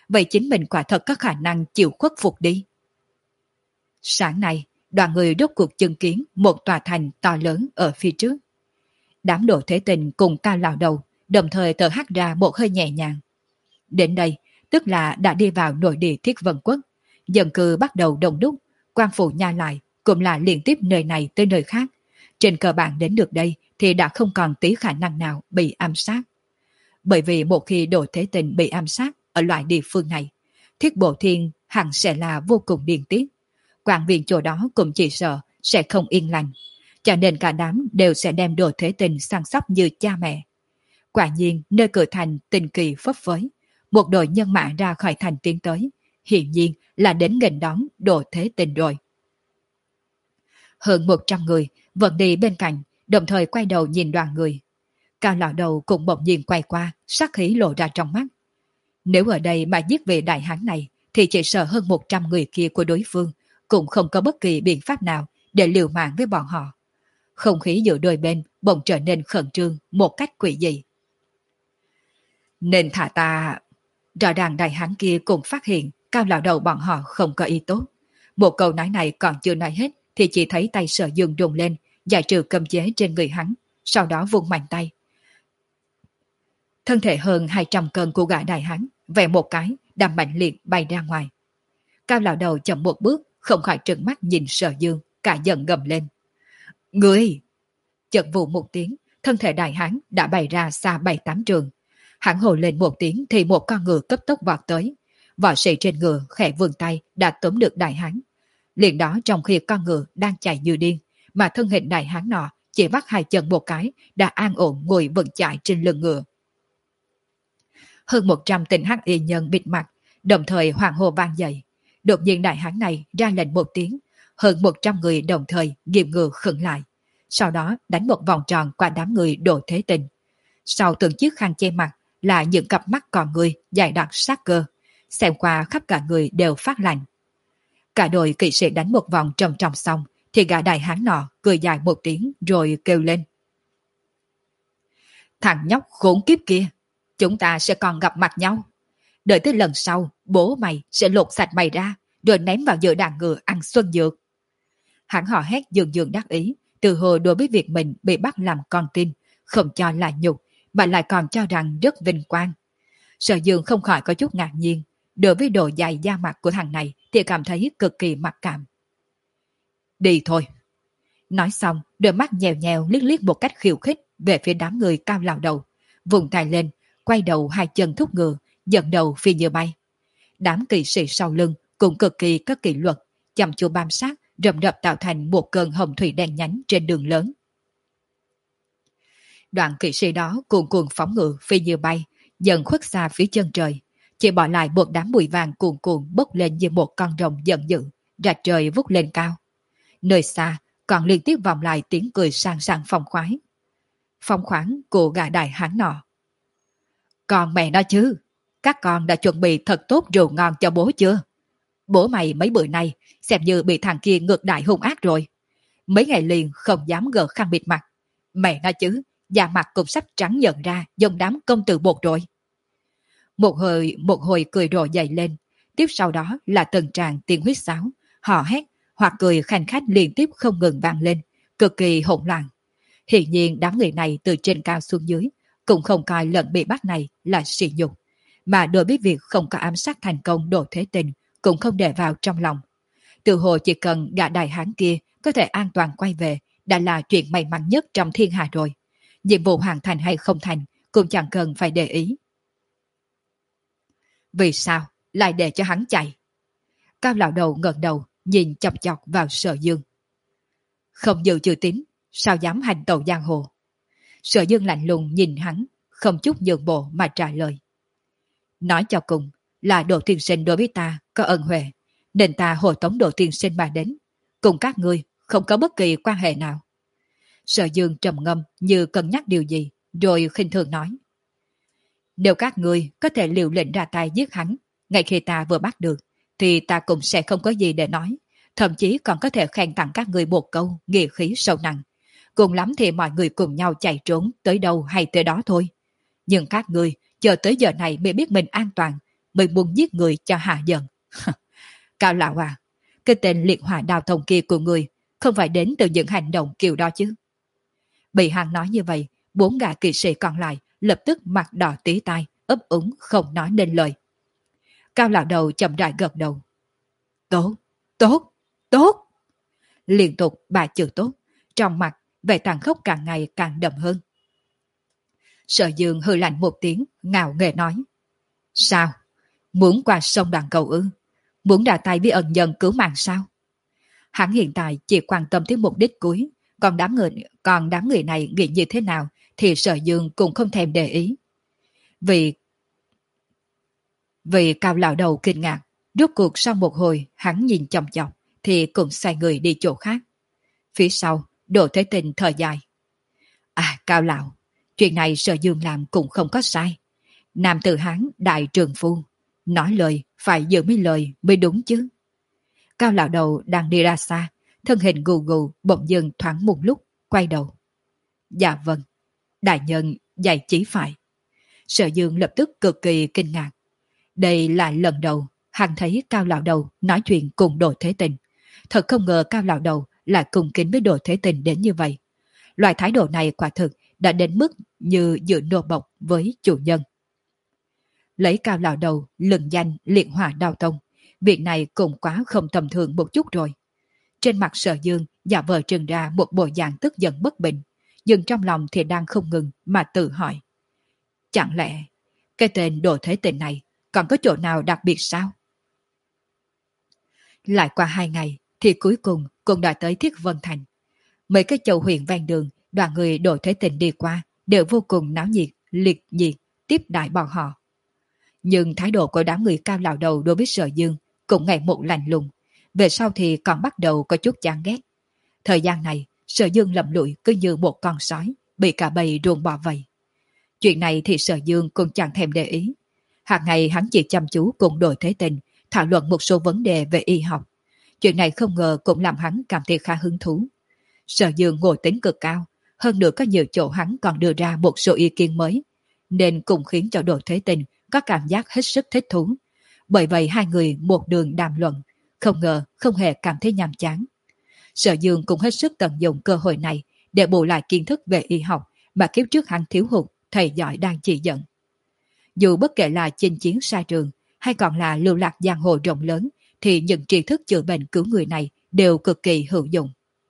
vậy chính mình quả thật có khả năng chịu khuất phục đi. Sáng nay, đoàn người rốt cuộc chứng kiến một tòa thành to lớn ở phía trước. Đám Đồ Thế Tình cùng Cao lão đầu đồng thời thở hắt ra một hơi nhẹ nhàng. Đến đây, tức là đã đi vào nội địa Thiết Vân Quốc, dân cư bắt đầu đông đúc, quan phủ nha lại cũng là liên tiếp nơi này tới nơi khác. Trên cơ bản đến được đây thì đã không còn tí khả năng nào bị ám sát. Bởi vì một khi Đồ Thế Tình bị ám sát ở loại địa phương này, Thiết Bộ Thiên hẳn sẽ là vô cùng điên tiết. Quan viên chỗ đó cũng chỉ sợ sẽ không yên lành, cho nên cả đám đều sẽ đem Đồ Thế Tình săn sóc như cha mẹ. Quả nhiên nơi cửa thành tình kỳ phấp phới, một đội nhân mã ra khỏi thành tiến tới, hiển nhiên là đến nghênh đón Đồ Thế Tình rồi. Hơn một trăm người vẫn đi bên cạnh, đồng thời quay đầu nhìn đoàn người. Cao lão đầu cũng bỗng nhiên quay qua, sát khí lộ ra trong mắt. Nếu ở đây mà giết về đại hán này, thì chỉ sợ hơn một trăm người kia của đối phương cũng không có bất kỳ biện pháp nào để liều mạng với bọn họ. Không khí giữa đôi bên bỗng trở nên khẩn trương một cách quỷ dị. Nên thả ta... Rõ ràng đại hán kia cũng phát hiện Cao lão đầu bọn họ không có ý tốt. Một câu nói này còn chưa nói hết thì chỉ thấy tay Sở Dương rung lên, giải trừ cấm chế trên người hắn, sau đó vung mạnh tay. Thân thể hơn hai trăm cân của gã đại hán vẽ một cái, đâm mạnh liệt bay ra ngoài. Cao lão đầu chậm một bước, không khỏi trừng mắt nhìn Sở Dương, cả giận gầm lên. Ngươi! Chợt vụ một tiếng, thân thể đại hán đã bay ra xa bảy tám trường. Hắn hồ lên một tiếng thì một con ngựa cấp tốc vọt tới. Võ sĩ trên ngựa khẽ vươn tay đã tóm được đại hán. Liền đó trong khi con ngựa đang chạy như điên, mà thân hình đại hán nọ chỉ vắt hai chân một cái đã an ổn ngồi vững chạy trên lưng ngựa. Hơn một trăm tên hắc y nhân bịt mặt, đồng thời hoàng hô vang dậy. Đột nhiên đại hán này ra lệnh một tiếng, hơn một trăm người đồng thời nghiêm ngựa khựng lại. Sau đó đánh một vòng tròn qua đám người Đồ Thế Tình. Sau từng chiếc khăn che mặt là những cặp mắt con người dài đặc sát cơ, xem qua khắp cả người đều phát lạnh. Cả đội kỵ sĩ đánh một vòng trầm trọng xong, thì gã đại hán nọ cười dài một tiếng rồi kêu lên. Thằng nhóc khốn kiếp kia, chúng ta sẽ còn gặp mặt nhau. Đợi tới lần sau, bố mày sẽ lột sạch mày ra, rồi ném vào giữa đàn ngựa ăn xuân dược. Hắn hò hét dường dường đắc ý, từ hồ đối với việc mình bị bắt làm con tin, không cho là nhục, mà lại còn cho rằng rất vinh quang. Sở Dương không khỏi có chút ngạc nhiên, đối với độ dài da mặt của thằng này thì cảm thấy cực kỳ mặc cảm. Đi thôi. Nói xong, đôi mắt nhèo nhèo liếc liếc một cách khiêu khích về phía đám người Cao lão đầu, vùng tay lên, quay đầu hai chân thúc ngựa, dẫn đầu phi như bay. Đám kỵ sĩ sau lưng cũng cực kỳ có kỷ luật, chăm chú bám sát, rầm rập tạo thành một cơn hồng thủy đen nhánh trên đường lớn. Đoàn kỵ sĩ đó cuồn cuộn phóng ngựa phi như bay, dần khuất xa phía chân trời, chỉ bỏ lại một đám bụi vàng cuồn cuộn bốc lên như một con rồng giận dữ, rạch trời vút lên cao. Nơi xa còn liên tiếp vọng lại tiếng cười sang sảng phong khoái. Phong khoáng của gã đại hán nọ. Còn mẹ nó chứ, các con đã chuẩn bị thật tốt rượu ngon cho bố chưa? Bố mày mấy bữa nay xem như bị thằng kia ngược đại hung ác rồi. Mấy ngày liền không dám gỡ khăn bịt mặt. Mẹ nó chứ, da mặt cũng sắp trắng nhận ra giống đám công tử bột rồi. Một hồi, một hồi cười rộ dậy lên, tiếp sau đó là từng tràng tiếng huýt sáo, hò hét hoặc cười khanh khách liên tiếp không ngừng vang lên, cực kỳ hỗn loạn. Hiển nhiên đám người này từ trên cao xuống dưới cũng không coi lần bị bắt này là sỉ nhục, mà đối với việc không có ám sát thành công Đồ Thế Tình cũng không để vào trong lòng. Từ hồ chỉ cần gã đại hán kia có thể an toàn quay về đã là chuyện may mắn nhất trong thiên hạ rồi. Nhiệm vụ hoàn thành hay không thành cũng chẳng cần phải để ý. Vì sao lại để cho hắn chạy? Cao lão đầu ngẩng đầu nhìn chọc chọc vào Sở Dương. Không dự trừ tín, sao dám hành tẩu giang hồ? Sở Dương lạnh lùng nhìn hắn, không chút nhượng bộ mà trả lời. Nói cho cùng là Đồ tiên sinh đối với ta có ân huệ, nên ta hộ tống Đồ tiên sinh mà đến, cùng các ngươi không có bất kỳ quan hệ nào. Sở Dương trầm ngâm như cân nhắc điều gì, rồi khinh thường nói. Nếu các ngươi có thể liều lĩnh ra tay giết hắn, ngay khi ta vừa bắt được, thì ta cũng sẽ không có gì để nói, thậm chí còn có thể khen tặng các ngươi một câu nghĩa khí sâu nặng. Cùng lắm thì mọi người cùng nhau chạy trốn tới đâu hay tới đó thôi. Nhưng các ngươi chờ tới giờ này mới biết mình an toàn, mới muốn giết người cho hạ giận. Cao lão à, cái tên liệt hỏa đào thông kia của người không phải đến từ những hành động kiểu đó chứ. Bị hắn nói như vậy, bốn gã kỵ sĩ còn lại lập tức mặt đỏ tí tai, ấp úng không nói nên lời. Cao lão đầu chậm rãi gật đầu. Tốt, tốt, tốt. Liên tục ba chữ tốt, trong mặt vẻ tàn khốc càng ngày càng đậm hơn. Sở Dương hừ lạnh một tiếng, ngạo nghễ nói. Sao? Muốn qua sông Đoàn Cầu ư? Muốn đả tay với ân nhân cứu mạng sao? Hắn hiện tại chỉ quan tâm tới mục đích cuối, còn đám người, còn đám người này nghĩ như thế nào thì Sở Dương cũng không thèm để ý. Vì vì Cao lão đầu kinh ngạc, rốt cuộc sau một hồi hắn nhìn chòng chọc thì cũng xoay người đi chỗ khác. Phía sau, Đỗ Thế Tình thở dài. À Cao lão, chuyện này Sở Dương làm cũng không có sai. Nam tử Hán đại trường phu, nói lời phải giữ mấy lời mới đúng chứ. Cao lão đầu đang đi ra xa, thân hình gù gù bỗng dưng thoáng một lúc, quay đầu. Dạ vâng, đại nhân dạy chỉ phải. Sở Dương lập tức cực kỳ kinh ngạc. Đây là lần đầu hắn thấy Cao lão đầu nói chuyện cùng Đỗ Thế Tình. Thật không ngờ Cao lão đầu lại cùng kính với Đỗ Thế Tình đến như vậy. Loại thái độ này quả thực đã đến mức như giữ nô bộc với chủ nhân. Lấy Cao lão đầu lừng danh liệt hỏa đao tông, việc này cũng quá không tầm thường một chút rồi. Trên mặt Sở Dương giả vờ trừng ra một bộ dạng tức giận bất bình, nhưng trong lòng thì đang không ngừng mà tự hỏi. Chẳng lẽ cái tên Đỗ Thế Tình này còn có chỗ nào đặc biệt sao? Lại qua hai ngày thì cuối cùng cũng đã tới Thiết Vân Thành. Mấy cái châu huyện ven đường, đoàn người Đỗ Thế Tình đi qua đều vô cùng náo nhiệt, liệt nhiệt tiếp đãi bọn họ. Nhưng thái độ của đám người Cao lão đầu đối với Sở Dương cũng ngày một lạnh lùng, về sau thì còn bắt đầu có chút chán ghét. Thời gian này, Sở Dương lầm lụi cứ như một con sói, bị cả bầy ruồng bỏ vậy. Chuyện này thì Sở Dương cũng chẳng thèm để ý. Hàng ngày hắn chỉ chăm chú cùng Đỗ Thế Tình thảo luận một số vấn đề về y học. Chuyện này không ngờ cũng làm hắn cảm thấy khá hứng thú. Sở Dương ngồi tính cực cao, hơn nữa có nhiều chỗ hắn còn đưa ra một số ý kiến mới, nên cũng khiến cho Đỗ Thế Tình có cảm giác hết sức thích thú. Bởi vậy hai người một đường đàm luận, không ngờ không hề cảm thấy nhàm chán. Sở Dương cũng hết sức tận dụng cơ hội này để bù lại kiến thức về y học mà kiếp trước hắn thiếu hụt thầy giỏi đang chỉ dẫn. Dù bất kể là chinh chiến xa trường hay còn là lưu lạc giang hồ rộng lớn thì những tri thức chữa bệnh cứu người này đều cực kỳ hữu dụng.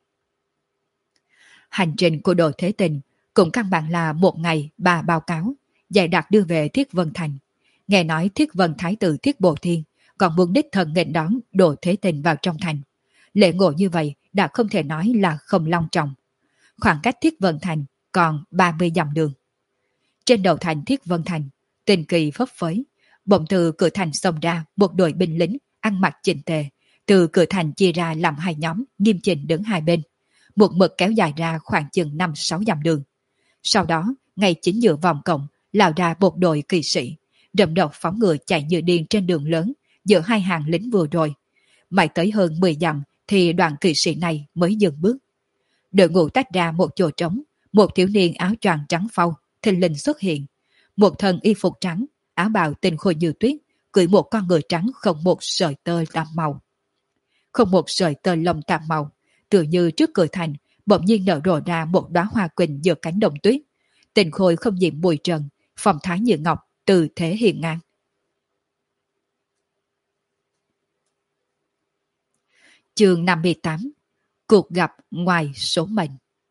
Hành trình của Đỗ Thế Tình cũng căn bản là một ngày ba báo cáo, dạy đạt đưa về Thiết Vân Thành. Nghe nói Thiết Vân Thái tử Thiết Bồ Thiên còn muốn đích thân nghênh đón Đỗ Thế Tình vào trong thành. Lễ ngộ như vậy đã không thể nói là không long trọng. Khoảng cách Thiết Vân Thành còn ba mươi dặm đường. Trên đầu thành Thiết Vân Thành, Tình Kỳ phấp phới, bỗng từ cửa thành xông ra một đội binh lính ăn mặc chỉnh tề, từ cửa thành chia ra làm hai nhóm nghiêm chỉnh đứng hai bên, một mực kéo dài ra khoảng chừng năm sáu dặm đường. Sau đó, ngay chính giữa vòng cổng lao ra một đội kỵ sĩ, rầm rộ phóng ngựa chạy như điên trên đường lớn giữa hai hàng lính vừa rồi. Mãi tới hơn mười dặm thì đoàn kỵ sĩ này mới dừng bước. Đội ngũ tách ra một chỗ trống, một thiếu niên áo choàng trắng phau thình lình xuất hiện, một thân y phục trắng, áo bào tinh khôi như tuyết, cưỡi một con ngựa trắng không một sợi tơ tạm màu. Không một sợi tơ lông tạm màu, tự như trước cửa thành bỗng nhiên nở rộ ra một đóa hoa quỳnh giữa cánh đồng tuyết, tinh khôi không nhiễm bụi trần, phong thái như ngọc, từ thế hiền ngang. Chương năm mươi tám. Cuộc gặp ngoài số mệnh.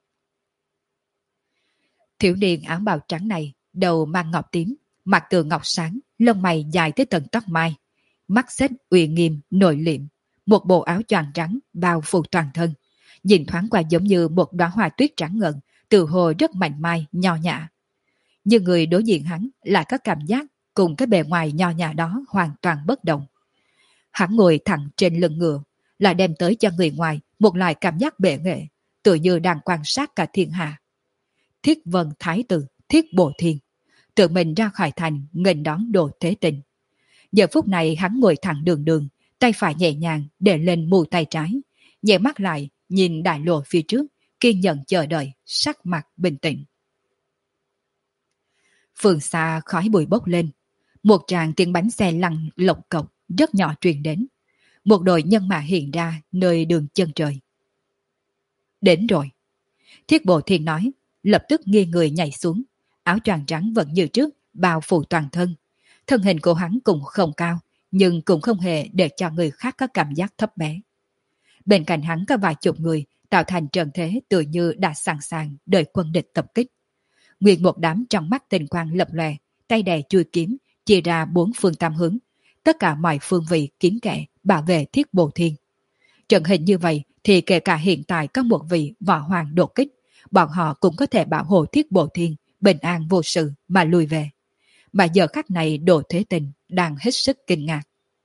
Thiếu niên áo bào trắng này đầu mang ngọc tím, mặt tựa ngọc sáng, lông mày dài tới tận tóc mai, mắt xếch uy nghiêm nội liệm, một bộ áo choàng trắng bao phủ toàn thân, nhìn thoáng qua giống như một đóa hoa tuyết trắng ngần, từ hồ rất mảnh mai nho nhã. Nhưng người đối diện hắn lại có cảm giác cùng cái bề ngoài nho nhã đó hoàn toàn bất đồng. Hắn ngồi thẳng trên lưng ngựa, lại đem tới cho người ngoài một loại cảm giác bệ nghệ, tựa như đang quan sát cả thiên hạ. Thiết Vân Thái tử Thiết Bồ Thiên tự mình ra khỏi thành nghênh đón Đỗ Thế Tình. Giờ phút này hắn ngồi thẳng đường đường, tay phải nhẹ nhàng để lên mu tay trái, nhẹ mắt lại nhìn đại lộ phía trước, kiên nhẫn chờ đợi, sắc mặt bình tĩnh. Phương xa khói bụi bốc lên, Một tràng tiếng bánh xe lăn lộc cộc rất nhỏ truyền đến. Một đội nhân mã hiện ra nơi đường chân trời. Đến rồi. Thiết Bộ Thiên nói, lập tức nghiêng người nhảy xuống. Áo choàng trắng vẫn như trước, bao phủ toàn thân. Thân hình của hắn cũng không cao, nhưng cũng không hề để cho người khác có cảm giác thấp bé. Bên cạnh hắn có vài chục người, tạo thành trận thế tự như đã sẵn sàng đợi quân địch tập kích. Nguyên một đám trong mắt tình quang lập lòe, tay đè chui kiếm, chia ra bốn phương tam hướng. Tất cả mọi phương vị kiếm kẻ bảo vệ Thiết Bộ Thiên. Trận hình như vậy thì kể cả hiện tại có một vị võ hoàng đột kích, bọn họ cũng có thể bảo hộ Thiết Bộ Thiên bình an vô sự mà lùi về. Mà giờ khắc này Đỗ Thế Tình đang hết sức kinh ngạc.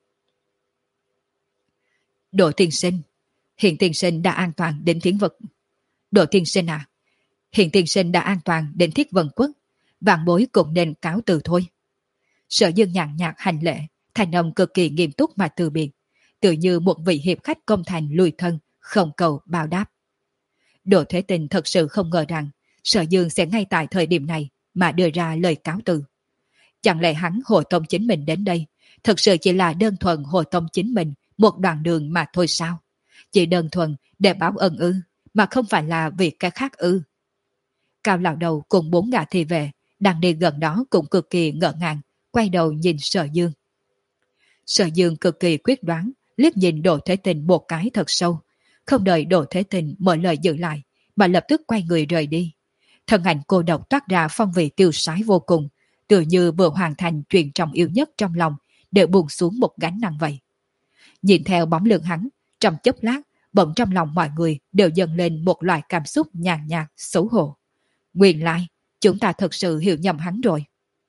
Đỗ tiên sinh, hiện tiên sinh đã an toàn đến Thiến Vực. Đỗ tiên sinh à, hiện tiên sinh đã an toàn đến Thiết Vân Quốc, vạn bối cũng nên cáo từ thôi. Sở Dương nhàn nhạt hành lễ, thành âm cực kỳ nghiêm túc mà từ biệt, tự như một vị hiệp khách công thành lùi thân, không cầu báo đáp. Đỗ Thế Tình thật sự không ngờ rằng Sở Dương sẽ ngay tại thời điểm này mà đưa ra lời cáo từ. Chẳng lẽ hắn hộ tông chính mình đến đây thật sự chỉ là đơn thuần hộ tông chính mình một đoạn đường mà thôi sao? Chỉ đơn thuần để báo ân ư, mà không phải là vì cái khác ư? Cao lão đầu cùng bốn gã thị vệ đang đi gần đó cũng cực kỳ ngỡ ngàng, quay đầu nhìn Sở Dương. Sở Dương cực kỳ quyết đoán, liếc nhìn Đỗ Thế Tình một cái thật sâu, không đợi Đỗ Thế Tình mở lời giữ lại, mà lập tức quay người rời đi. Thân ảnh cô độc toát ra phong vị tiêu sái vô cùng, tựa như vừa hoàn thành chuyện trọng yếu nhất trong lòng, đều buông xuống một gánh nặng vậy. Nhìn theo bóng lưng hắn, trong chốc lát, bỗng trong lòng mọi người đều dâng lên một loại cảm xúc nhàn nhạt, xấu hổ. Nguyên lai, chúng ta thật sự hiểu nhầm hắn rồi.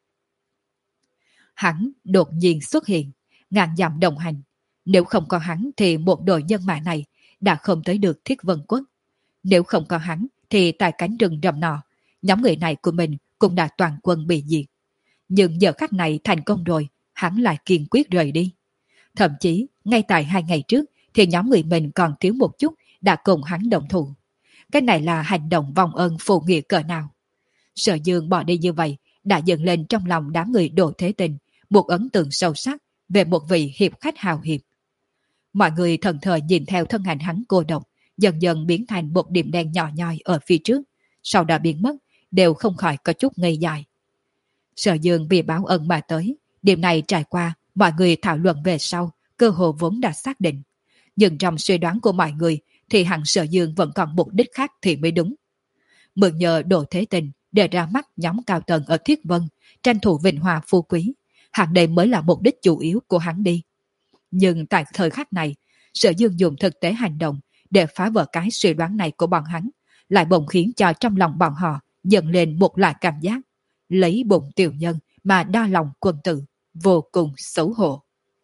Hắn đột nhiên xuất hiện, ngàn dặm đồng hành. Nếu không có hắn thì một đội nhân mã này đã không tới được Thiết Vân Quốc. Nếu không có hắn thì tại cánh rừng rậm nọ, nhóm người này của mình cũng đã toàn quân bị diệt. Nhưng giờ khắc này thành công rồi, hắn lại kiên quyết rời đi. Thậm chí, ngay tại hai ngày trước thì nhóm người mình còn thiếu một chút đã cùng hắn đồng thủ. Cái này là hành động vong ân phụ nghĩa cỡ nào? Sở Dương bỏ đi như vậy đã dựng lên trong lòng đám người Đỗ Thế Tình một ấn tượng sâu sắc về một vị hiệp khách hào hiệp. Mọi người thần thờ nhìn theo thân ảnh hắn cô độc, dần dần biến thành một điểm đen nhỏ nhoi ở phía trước, sau đó biến mất, đều không khỏi có chút ngây dại. Sở Dương vì báo ân mà tới, điểm này trải qua, mọi người thảo luận về sau, cơ hồ vốn đã xác định. Nhưng trong suy đoán của mọi người, thì hẳn Sở Dương vẫn còn mục đích khác thì mới đúng. Mượn nhờ Đỗ Thế Tình để ra mắt nhóm cao tầng ở Thiết Vân, tranh thủ vinh hoa phú quý, hẳn đây mới là mục đích chủ yếu của hắn đi. Nhưng tại thời khắc này, Sở Dương dùng thực tế hành động để phá vỡ cái suy đoán này của bọn hắn, lại bỗng khiến cho trong lòng bọn họ dần lên một loại cảm giác lấy bụng tiểu nhân mà đa lòng quân tử, vô cùng xấu hổ.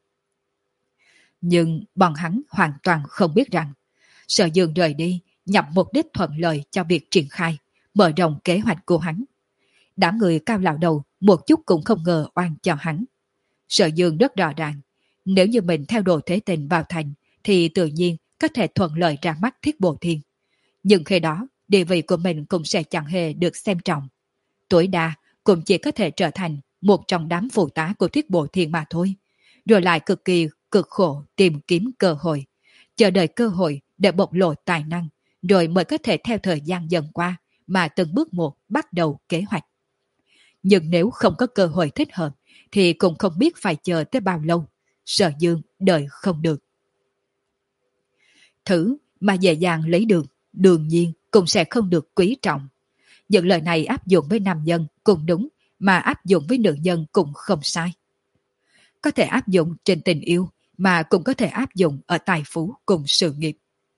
Nhưng bọn hắn hoàn toàn không biết rằng Sở Dương rời đi nhằm mục đích thuận lợi cho việc triển khai, mở rộng kế hoạch của hắn. Đám người Cao lão đầu một chút cũng không ngờ oan cho hắn. Sở Dương rất rõ ràng, nếu như mình theo Đỗ Thế Tình vào thành thì tự nhiên có thể thuận lợi ra mắt Thiết Bộ Thiên. Nhưng khi đó, địa vị của mình cũng sẽ chẳng hề được xem trọng. Tối đa cũng chỉ có thể trở thành một trong đám phụ tá của Thiết Bộ Thiên mà thôi. Rồi lại cực kỳ cực khổ tìm kiếm cơ hội, chờ đợi cơ hội để bộc lộ tài năng, rồi mới có thể theo thời gian dần qua mà từng bước một bắt đầu kế hoạch. Nhưng nếu không có cơ hội thích hợp thì cũng không biết phải chờ tới bao lâu. Sở Dương đợi không được. Thứ mà dễ dàng lấy được, đương nhiên cũng sẽ không được quý trọng. Những lời này áp dụng với nam nhân cũng đúng, mà áp dụng với nữ nhân cũng không sai. Có thể áp dụng trên tình yêu, mà cũng có thể áp dụng ở tài phú cùng sự nghiệp.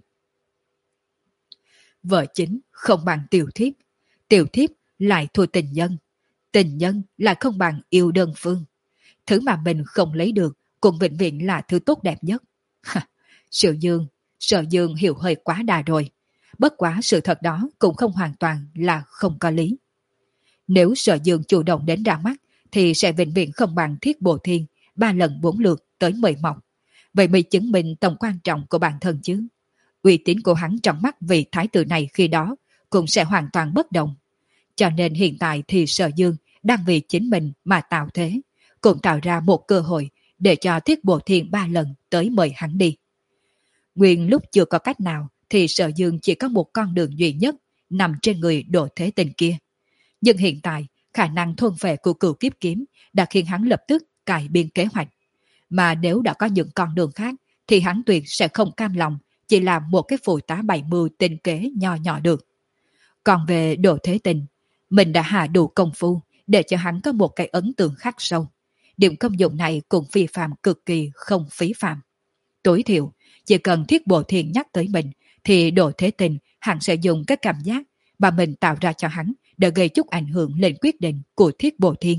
Vợ chính không bằng tiểu thiếp, tiểu thiếp lại thua tình nhân, tình nhân lại không bằng yêu đơn phương. Thứ mà mình không lấy được cũng vĩnh viễn là thứ tốt đẹp nhất. Sở Dương, Sở Dương hiểu hơi quá đà rồi. Bất quá sự thật đó cũng không hoàn toàn là không có lý. Nếu Sở Dương chủ động đến ra mắt thì sẽ vĩnh viễn không bằng Thiết Bộ Thiên ba lần bốn lượt tới mời mọc. Vậy mới chứng minh tầm quan trọng của bản thân chứ. Uy tín của hắn trong mắt vị thái tử này khi đó cũng sẽ hoàn toàn bất đồng. Cho nên hiện tại thì Sở Dương đang vì chính mình mà tạo thế, cũng tạo ra một cơ hội để cho Thiết Bộ Thiên ba lần tới mời hắn đi. Nguyên lúc chưa có cách nào thì Sở Dương chỉ có một con đường duy nhất nằm trên người Đồ Thế Tình kia. Nhưng hiện tại, khả năng thôn phệ của cửu kiếp kiếm đã khiến hắn lập tức cải biên kế hoạch. Mà nếu đã có những con đường khác thì hắn tuyệt sẽ không cam lòng chỉ làm một cái phụ tá bảy mưu tinh kế nho nhỏ được. Còn về Đồ Thế Tình, mình đã hạ đủ công phu để cho hắn có một cái ấn tượng khắc sâu. Điểm công dụng này cũng phi phạm cực kỳ không phí phạm. Tối thiểu, chỉ cần Thiết Bộ Thiên nhắc tới mình thì Đồ Thế Tình hắn sẽ dùng cái cảm giác mà mình tạo ra cho hắn để gây chút ảnh hưởng lên quyết định của Thiết Bộ Thiên.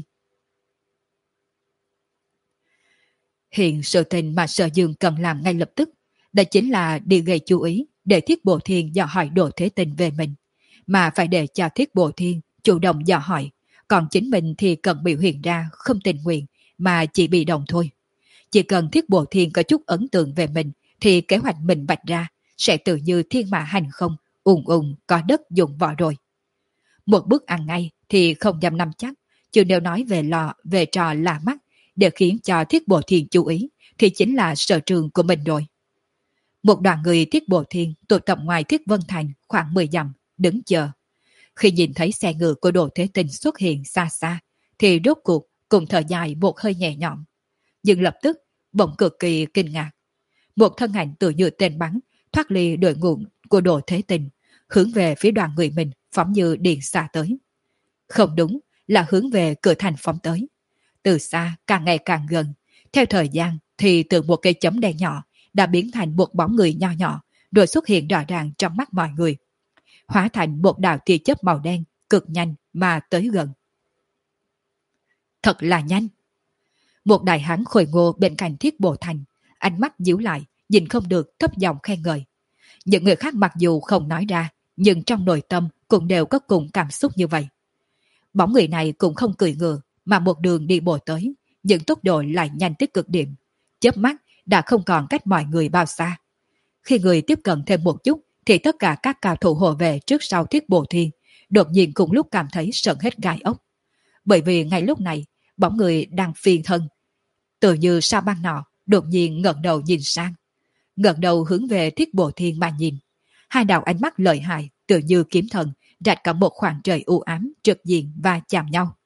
Hiện sự tình mà Sở Dương cần làm ngay lập tức, đó chính là đi gây chú ý để Thiết Bộ Thiên dò hỏi Đồ Thế Tình về mình, mà phải để cho Thiết Bộ Thiên chủ động dò hỏi, còn chính mình thì cần biểu hiện ra không tình nguyện mà chỉ bị động thôi. Chỉ cần Thiết Bộ Thiên có chút ấn tượng về mình thì kế hoạch mình bạch ra sẽ tự như thiên mã hành không, ùn ùn có đất dụng võ rồi. Một bước ăn ngay thì không dám nắm chắc, chứ nếu nói về lò về trò lạ mắt để khiến cho Thiết Bộ Thiên chú ý thì chính là sở trường của mình rồi. Một đoàn người Thiết Bộ Thiên tụ tập ngoài Thiết Vân Thành khoảng mười dặm, đứng chờ. Khi nhìn thấy xe ngựa của Đồ Thế Tình xuất hiện xa xa, thì rốt cuộc cùng thở dài một hơi nhẹ nhõm. Nhưng lập tức, bỗng cực kỳ kinh ngạc. Một thân ảnh tự như tên bắn, thoát ly đội ngũ của Đồ Thế Tình, hướng về phía đoàn người mình phóng như điện xa tới. Không đúng, là hướng về cửa thành phóng tới. Từ xa càng ngày càng gần, theo thời gian thì từ một cây chấm đen nhỏ đã biến thành một bóng người nho nhỏ, rồi xuất hiện rõ ràng trong mắt mọi người. Hóa thành một đạo tia chớp màu đen, cực nhanh mà tới gần. Thật là nhanh. Một đại hán khôi ngô bên cạnh Thiết Bộ Thành, ánh mắt nhíu lại, nhìn không được thấp giọng khen ngợi. Những người khác mặc dù không nói ra, nhưng trong nội tâm cũng đều có cùng cảm xúc như vậy. Bóng người này cũng không cười ngựa, mà một đường đi bộ tới, nhưng tốc độ lại nhanh tới cực điểm. Chớp mắt đã không còn cách mọi người bao xa. Khi người tiếp cận thêm một chút, thì tất cả các cao thủ hộ vệ trước sau Thiết Bộ Thiên đột nhiên cùng lúc cảm thấy sợn hết gai ốc. Bởi vì ngay lúc này, bóng người đang phiền thân, tự như sao băng nọ, đột nhiên ngẩng đầu nhìn sang. Ngẩng đầu hướng về Thiết Bộ Thiên mà nhìn. Hai đạo ánh mắt lợi hại, tự như kiếm thần, rạch cả một khoảng trời u ám, trực diện và chạm nhau.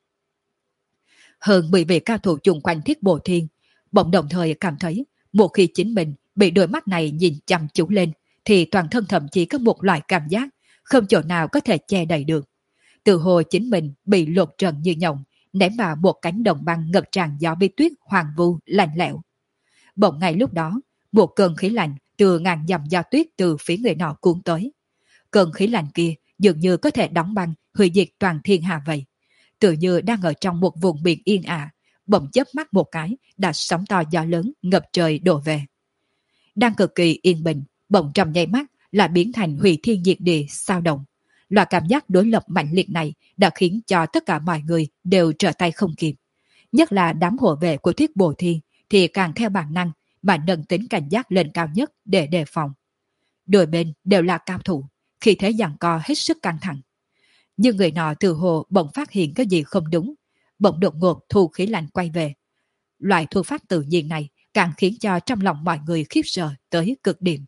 Hơn mười vị cao thủ chung quanh Thiết Bộ Thiên, bỗng đồng thời cảm thấy, một khi chính mình bị đôi mắt này nhìn chăm chú lên, thì toàn thân thậm chí có một loại cảm giác, không chỗ nào có thể che đậy được. Từ hồ chính mình bị lột trần như nhộng, ném vào một cánh đồng băng ngập tràn gió bi tuyết hoàng vu, lạnh lẽo. Bỗng ngay lúc đó, một cơn khí lạnh từ ngàn dặm gió tuyết từ phía người nọ cuốn tới. Cơn khí lạnh kia dường như có thể đóng băng, hủy diệt toàn thiên hạ vậy. Tự như đang ở trong một vùng biển yên ả, bỗng chớp mắt một cái, đã sóng to gió lớn ngập trời đổ về. Đang cực kỳ yên bình, bỗng trong nháy mắt lại biến thành hủy thiên diệt địa sao động. Loại cảm giác đối lập mạnh liệt này đã khiến cho tất cả mọi người đều trở tay không kịp. Nhất là đám hộ vệ của Thiết Bộ Thiên thì càng theo bản năng mà nâng tính cảnh giác lên cao nhất để đề phòng. Đôi bên đều là cao thủ, khi thế giằng co hết sức căng thẳng. Nhưng người nọ từ hồ bỗng phát hiện cái gì không đúng, bỗng đột ngột thu khí lạnh quay về. Loại thu phát tự nhiên này càng khiến cho trong lòng mọi người khiếp sợ tới cực điểm.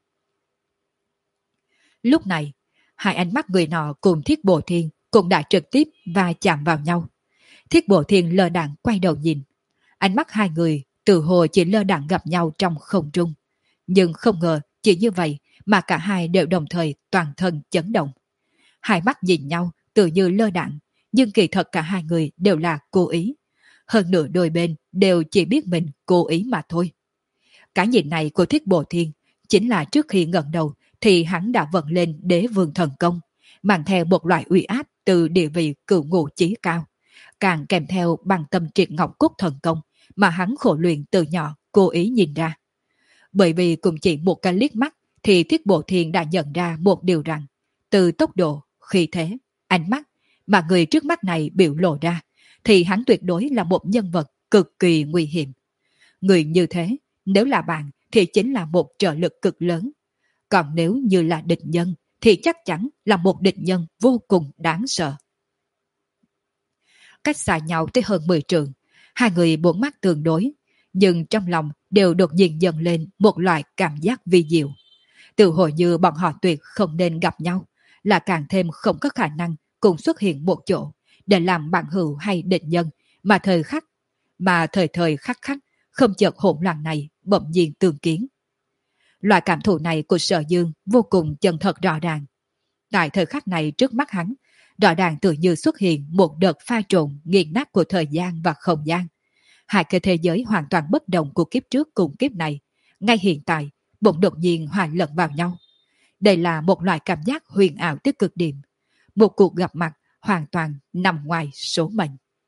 Lúc này, hai ánh mắt người nọ cùng Thiết Bộ Thiên cũng đã trực tiếp và chạm vào nhau. Thiết Bộ Thiên lơ đãng quay đầu nhìn. Ánh mắt hai người từ hồ chỉ lơ đãng gặp nhau trong không trung. Nhưng không ngờ chỉ như vậy mà cả hai đều đồng thời toàn thân chấn động. Hai mắt nhìn nhau tự như lơ đãng, nhưng kỳ thật cả hai người đều là cố ý. Hơn nữa đôi bên đều chỉ biết mình cố ý mà thôi. Cái nhìn này của Thiết Bộ Thiên chính là trước khi ngẩng đầu thì hắn đã vận lên Đế Vương Thần Công, mang theo một loại uy áp từ địa vị cửu ngũ chí cao, càng kèm theo bằng tâm triệt ngọc cốt thần công mà hắn khổ luyện từ nhỏ cố ý nhìn ra. Bởi vì cùng chỉ một cái liếc mắt thì Thiết Bộ Thiên đã nhận ra một điều rằng, từ tốc độ, khí thế, ánh mắt mà người trước mắt này biểu lộ ra, thì hắn tuyệt đối là một nhân vật cực kỳ nguy hiểm. Người như thế, nếu là bạn thì chính là một trợ lực cực lớn. Còn nếu như là địch nhân thì chắc chắn là một địch nhân vô cùng đáng sợ. Cách xa nhau tới hơn mười trượng, Hai người bốn mắt tương đối, nhưng trong lòng đều đột nhiên dâng lên một loại cảm giác vi diệu. Tự hồi như bọn họ tuyệt không nên gặp nhau, là càng thêm không có khả năng cùng xuất hiện một chỗ để làm bạn hữu hay địch nhân, mà thời khắc, mà thời thời khắc khắc, không chợt hỗn loạn này bỗng nhiên tương kiến. Loại cảm thụ này của Sở Dương vô cùng chân thật rõ ràng. Tại thời khắc này trước mắt hắn, rõ ràng tự như xuất hiện một đợt pha trộn nghiền nát của thời gian và không gian. Hai cái thế giới hoàn toàn bất đồng của kiếp trước cùng kiếp này, ngay hiện tại, bỗng đột nhiên hòa lẫn vào nhau. Đây là một loại cảm giác huyền ảo tới cực điểm. Một cuộc gặp mặt hoàn toàn nằm ngoài số mệnh.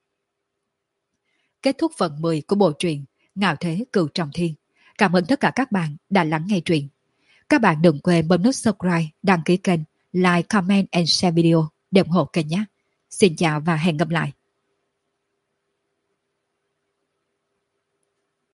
Kết thúc phần mười của bộ truyện Ngạo Thế Cửu Trọng Thiên. Cảm ơn tất cả các bạn đã lắng nghe truyện. Các bạn đừng quên bấm nút subscribe, đăng ký kênh, like, comment and share video để ủng hộ kênh nhé. Xin chào và hẹn gặp lại.